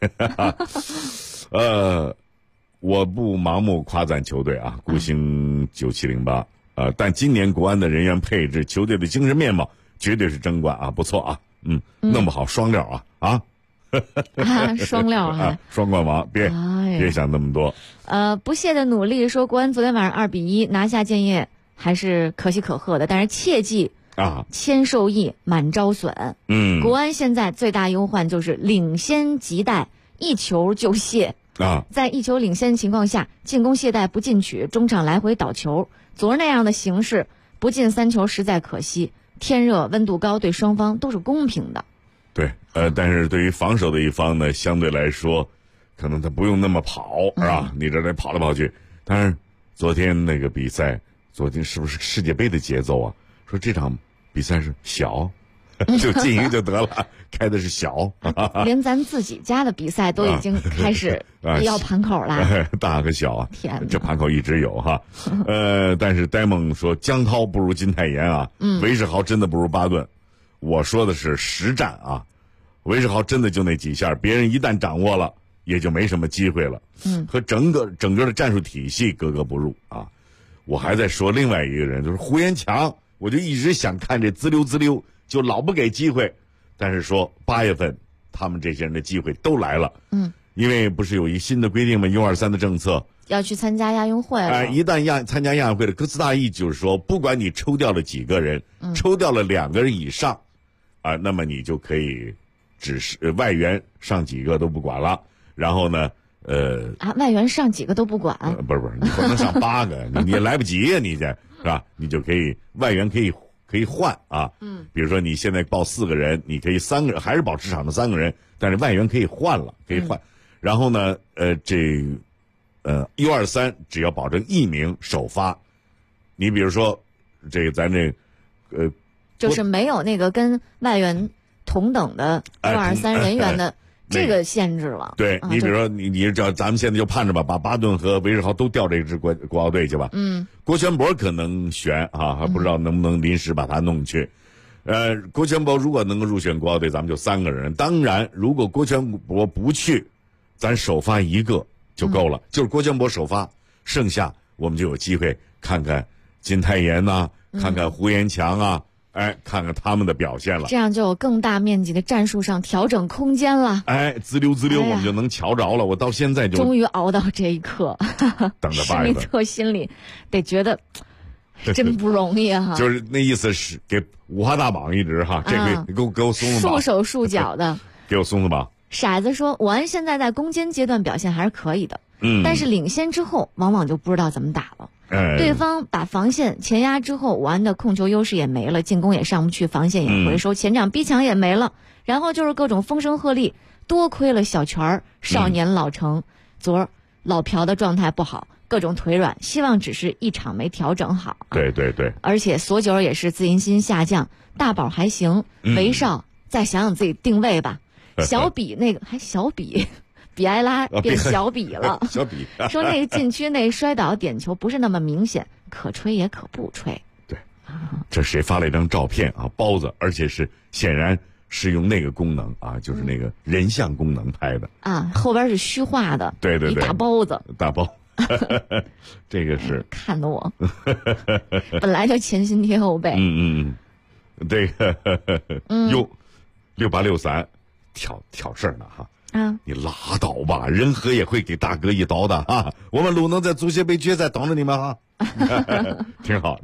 我不盲目夸赞球队啊，孤星9708。但今年国安的人员配置、球队的精神面貌，绝对是争冠啊，不错啊，弄不好双料啊。
双料啊，
双冠王，别想那么多。
不懈的努力说，国安昨天晚上2-1拿下建业，还是可喜可贺的，但是切记千受益，满招损。国安现在最大忧患就是领先亟待，一球就泄。在一球领先的情况下，进攻懈怠不进取，中场来回倒球，昨儿那样的形势，不进3球实在可惜。天热温度高，对双方都是公平的。
对，但是对于防守的一方呢，相对来说，可能他不用那么跑，是吧？你这跑来跑去。但是昨天那个比赛，昨天是不是世界杯的节奏啊？说这场比赛是小，就进一个就得了，开的是小。
连咱自己家的比赛都已经开始要盘口了。
大和小啊，
天，
这盘口一直有哈。但是呆梦说江涛不如金泰妍啊，韦世豪真的不如巴顿。我说的是实战啊，韦世豪真的就那几下，别人一旦掌握了，也就没什么机会了。和整个的战术体系格格不入啊。我还在说另外一个人，就是胡延强，我就一直想看这滋溜，就老不给机会。但是说8月份他们这些人的机会都来了。因为不是有一新的规定吗？123的政策
要去参加亚运会了。
一旦参加亚运会的，歌词大意就是说，不管你抽掉了几个人，抽掉了2个人以上。那么你就可以只是外援上几个都不管了，然后呢，
外援上几个都不管，
不是，你不能上8个，你也来不及呀，你这是吧？你就可以外援可以换啊，比如说你现在报4个人，你可以3个人还是保持场的3个人，但是外援可以换了，可以换。然后呢，U23只要保证1名首发，你比如说这个咱这
就是没有那个跟外援同等的123人员的这个限制了。
对，你比如说你只要咱们现在就盼着吧，把巴顿和韦世豪都调这支国奥队去吧。郭全博可能悬啊，还不知道能不能临时把他弄去。郭全博如果能够入选国奥队，咱们就3个人。当然，如果郭全博不去，咱首发1个就够了，就是郭全博首发，剩下我们就有机会看看金泰妍呐，看看胡延强啊。看看他们的表现了，
这样就有更大面积的战术上调整空间了。
滋溜，我们就能瞧着了。我到现在就
终于熬到这一刻，
等着
施密特心里得觉得真不容易哈。
就是那意思是给五花大绑一直哈，这个给我松松绑，
束手束脚的，
给我松松绑。
骰子说，我安现在在攻坚阶段表现还是可以的，但是领先之后往往就不知道怎么打了。对方把防线前压之后，武安的控球优势也没了，进攻也上不去，防线也回收，前场逼抢也没了，然后就是各种风声鹤唳，多亏了小泉少年老成，昨儿老朴的状态不好，各种腿软，希望只是一场没调整好。
对，
而且索九也是自信心下降，大宝还行，韦少再想想自己定位吧，小比那个还小比。比埃拉变小比了，
小比
说那个禁区内摔倒点球不是那么明显，可吹也可不吹。
对，这谁发了一张照片啊？包子，而且是显然是用那个功能啊，就是那个人像功能拍的
啊，后边是虚化的。
对，
大包子，
大包，这个是
看得我本来就前心贴后背。
这个6863挑事儿呢哈。你拉倒吧，任何也会给大哥一刀的啊！我们鲁能在足协杯决赛等着你们哈，挺好。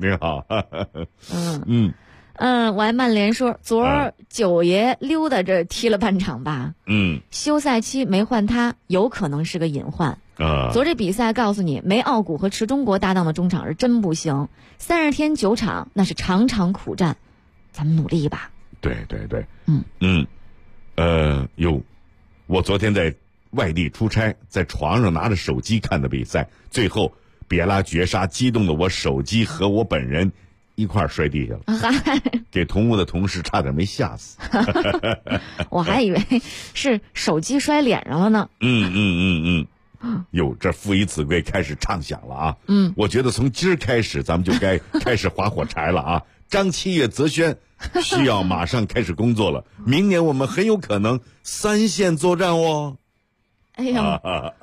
我还曼联说，昨儿九爷溜达着踢了半场吧，休赛期没换他，有可能是个隐患。昨儿这比赛告诉你，没奥古和池中国搭档的中场是真不行，30天9场那是场场苦战，咱们努力吧。
对，我昨天在外地出差，在床上拿着手机看的比赛，最后别拉绝杀，激动的我手机和我本人一块儿摔地下了，给同屋的同事差点没吓死。
我还以为是手机摔脸上了呢。
哟，这父以子贵开始畅想了啊！
我
觉得从今儿开始，咱们就该开始划火柴了啊！张七月泽轩需要马上开始工作了，明年我们很有可能3线作战哦。
哎呀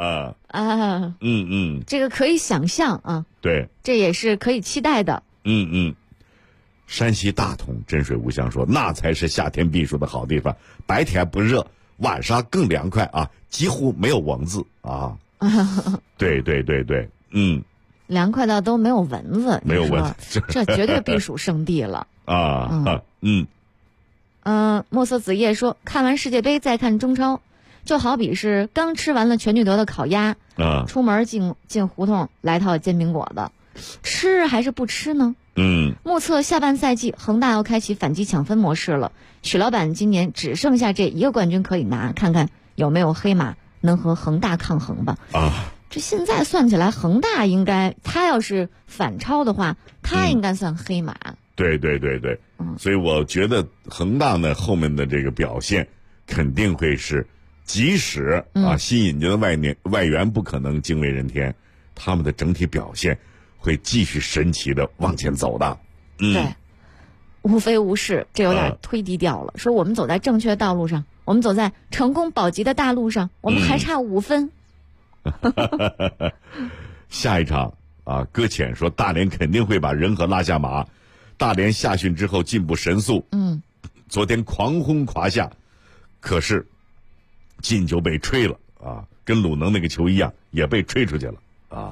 这个可以想象啊。
对，
这也是可以期待的。
山西大同真水无香说，那才是夏天避暑的好地方，白天不热，晚上更凉快啊，几乎没有蚊子啊。对，
凉快到都没有蚊子，
没有蚊子，
这绝对避暑胜地了墨色子夜说，看完世界杯再看中超，就好比是刚吃完了全聚德的烤鸭出门进胡同来套煎饼果子，吃还是不吃呢？目测下半赛季恒大要开启反击抢分模式了，许老板今年只剩下这一个冠军可以拿，看看有没有黑马能和恒大抗衡吧。这现在算起来，恒大应该他要是反超的话，他应该算黑马。
对，所以我觉得恒大呢后面的这个表现肯定会是，即使新引进的外援不可能惊为人天，他们的整体表现会继续神奇的往前走的。
对，无非无事，这有点忒低调了。说我们走在正确道路上，我们走在成功保级的大路上，我们还差5分。
下一场搁浅说大连肯定会把仁和拉下马，大连夏训之后进步神速，昨天狂轰胯下，可是进球被吹了跟鲁能那个球一样，也被吹出去了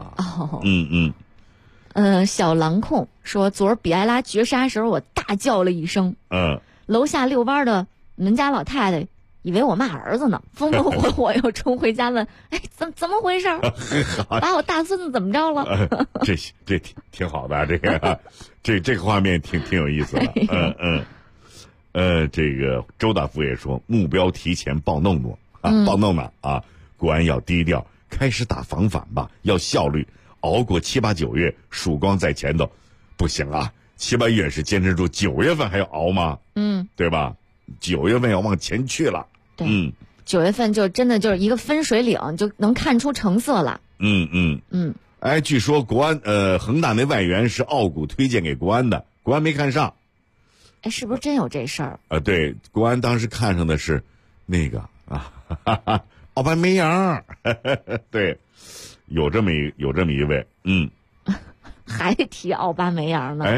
小狼控说，昨儿比埃拉绝杀时候我大叫了一声，楼下遛弯的门家老太太以为我骂儿子呢，风风火火又冲回家问，怎么回事？把我大孙子怎么着了？
这挺好的，这个画面挺有意思的。这个周大夫也说，目标提前报弄弄国安要低调，开始打防反吧，要效率，熬过7、8、9月，曙光在前头。不行啊，7、8月是坚持住，9月份还要熬吗？对吧？9月份要往前去了。
对，9月份就真的就是一个分水岭，就能看出成色了。
据说国安恒大那外援是奥古推荐给国安的，国安没看上。
是不是真有这事儿？
对，国安当时看上的是那个奥巴梅扬。对，有这么一位。
还提奥巴梅扬呢？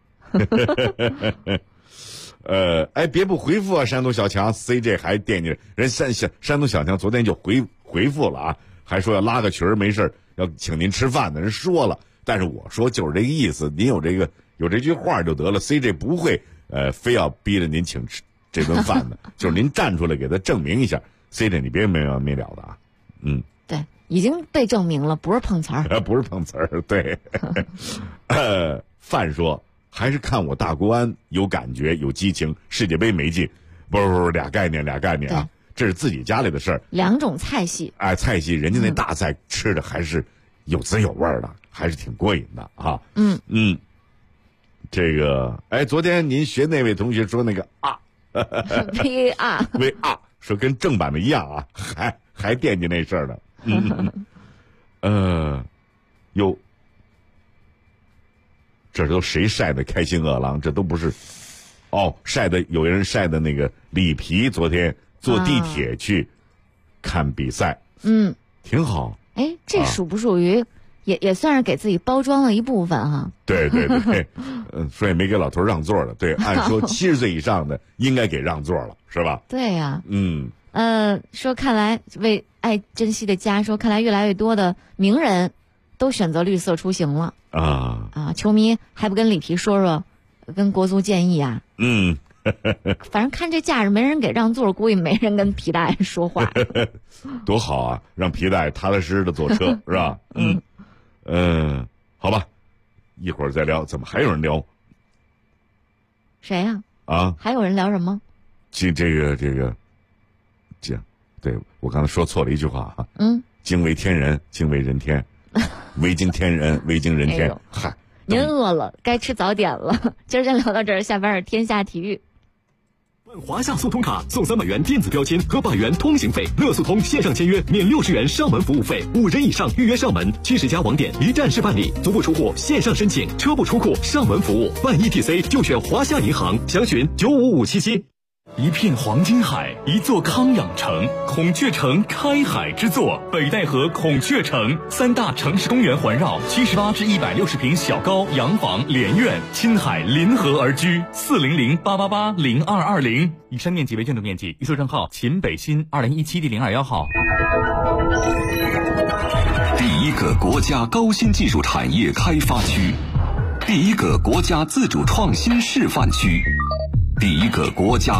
别不回复啊！山东小强 CJ 还惦记人山东小强昨天就回复了还说要拉个群没事要请您吃饭的人说了，但是我说就是这个意思，您有这句话就得了。CJ 不会非要逼着您请吃这顿饭的，就是您站出来给他证明一下。CJ 你别没完没了的
对，已经被证明了，不是碰瓷儿，
不是碰瓷儿。对，范说。还是看我大国安有感觉有激情，世界杯没进，不俩概念这是自己家里的事儿
，2种菜系。
菜系人家那大菜吃的还是有滋有味的，还是挺过瘾的这个昨天您学那位同学说那个VR 说跟正版的一样还惦记那事儿呢。这都谁晒的开心饿狼？这都不是晒的，有人晒的那个里皮昨天坐地铁去看比赛，挺好。
这属不属于也算是给自己包装了一部分哈？
对，所以没给老头让座了。对，按说70岁以上的应该给让座了，是吧？
对呀。说看来为爱珍惜的家，说看来越来越多的名人都选择绿色出行了。球迷还不跟里皮说跟国足建议反正看这架势没人给让座，估计没人跟皮带说话。
多好啊，让皮带踏踏实实的坐车是吧？好吧，一会儿再聊。怎么还有人聊？
谁呀？还有人聊什么？
这对我刚才说错了一句话惊为天人，惊为人天。未经天人，未经人天。
您饿了，该吃早点了。今儿先聊到这儿，下班是天下体育。
华夏速通卡送300元电子标签和100元通行费，乐速通线上签约免60元上门服务费，5人以上预约上门，70家网点一站式办理，足不出户线上申请，车不出库上门服务，办 ETC 就选华夏银行，详询95577。
一片黄金海，一座康养城，孔雀城开海之作，北戴河孔雀城，3大城市公园环绕，78至160平小高洋房连院，亲海临河而居，400-888-0220。以上面积为建筑面积，预售证号秦北新2017第021号。
第一个国家高新技术产业开发区，第一个国家自主创新示范区，第一个国家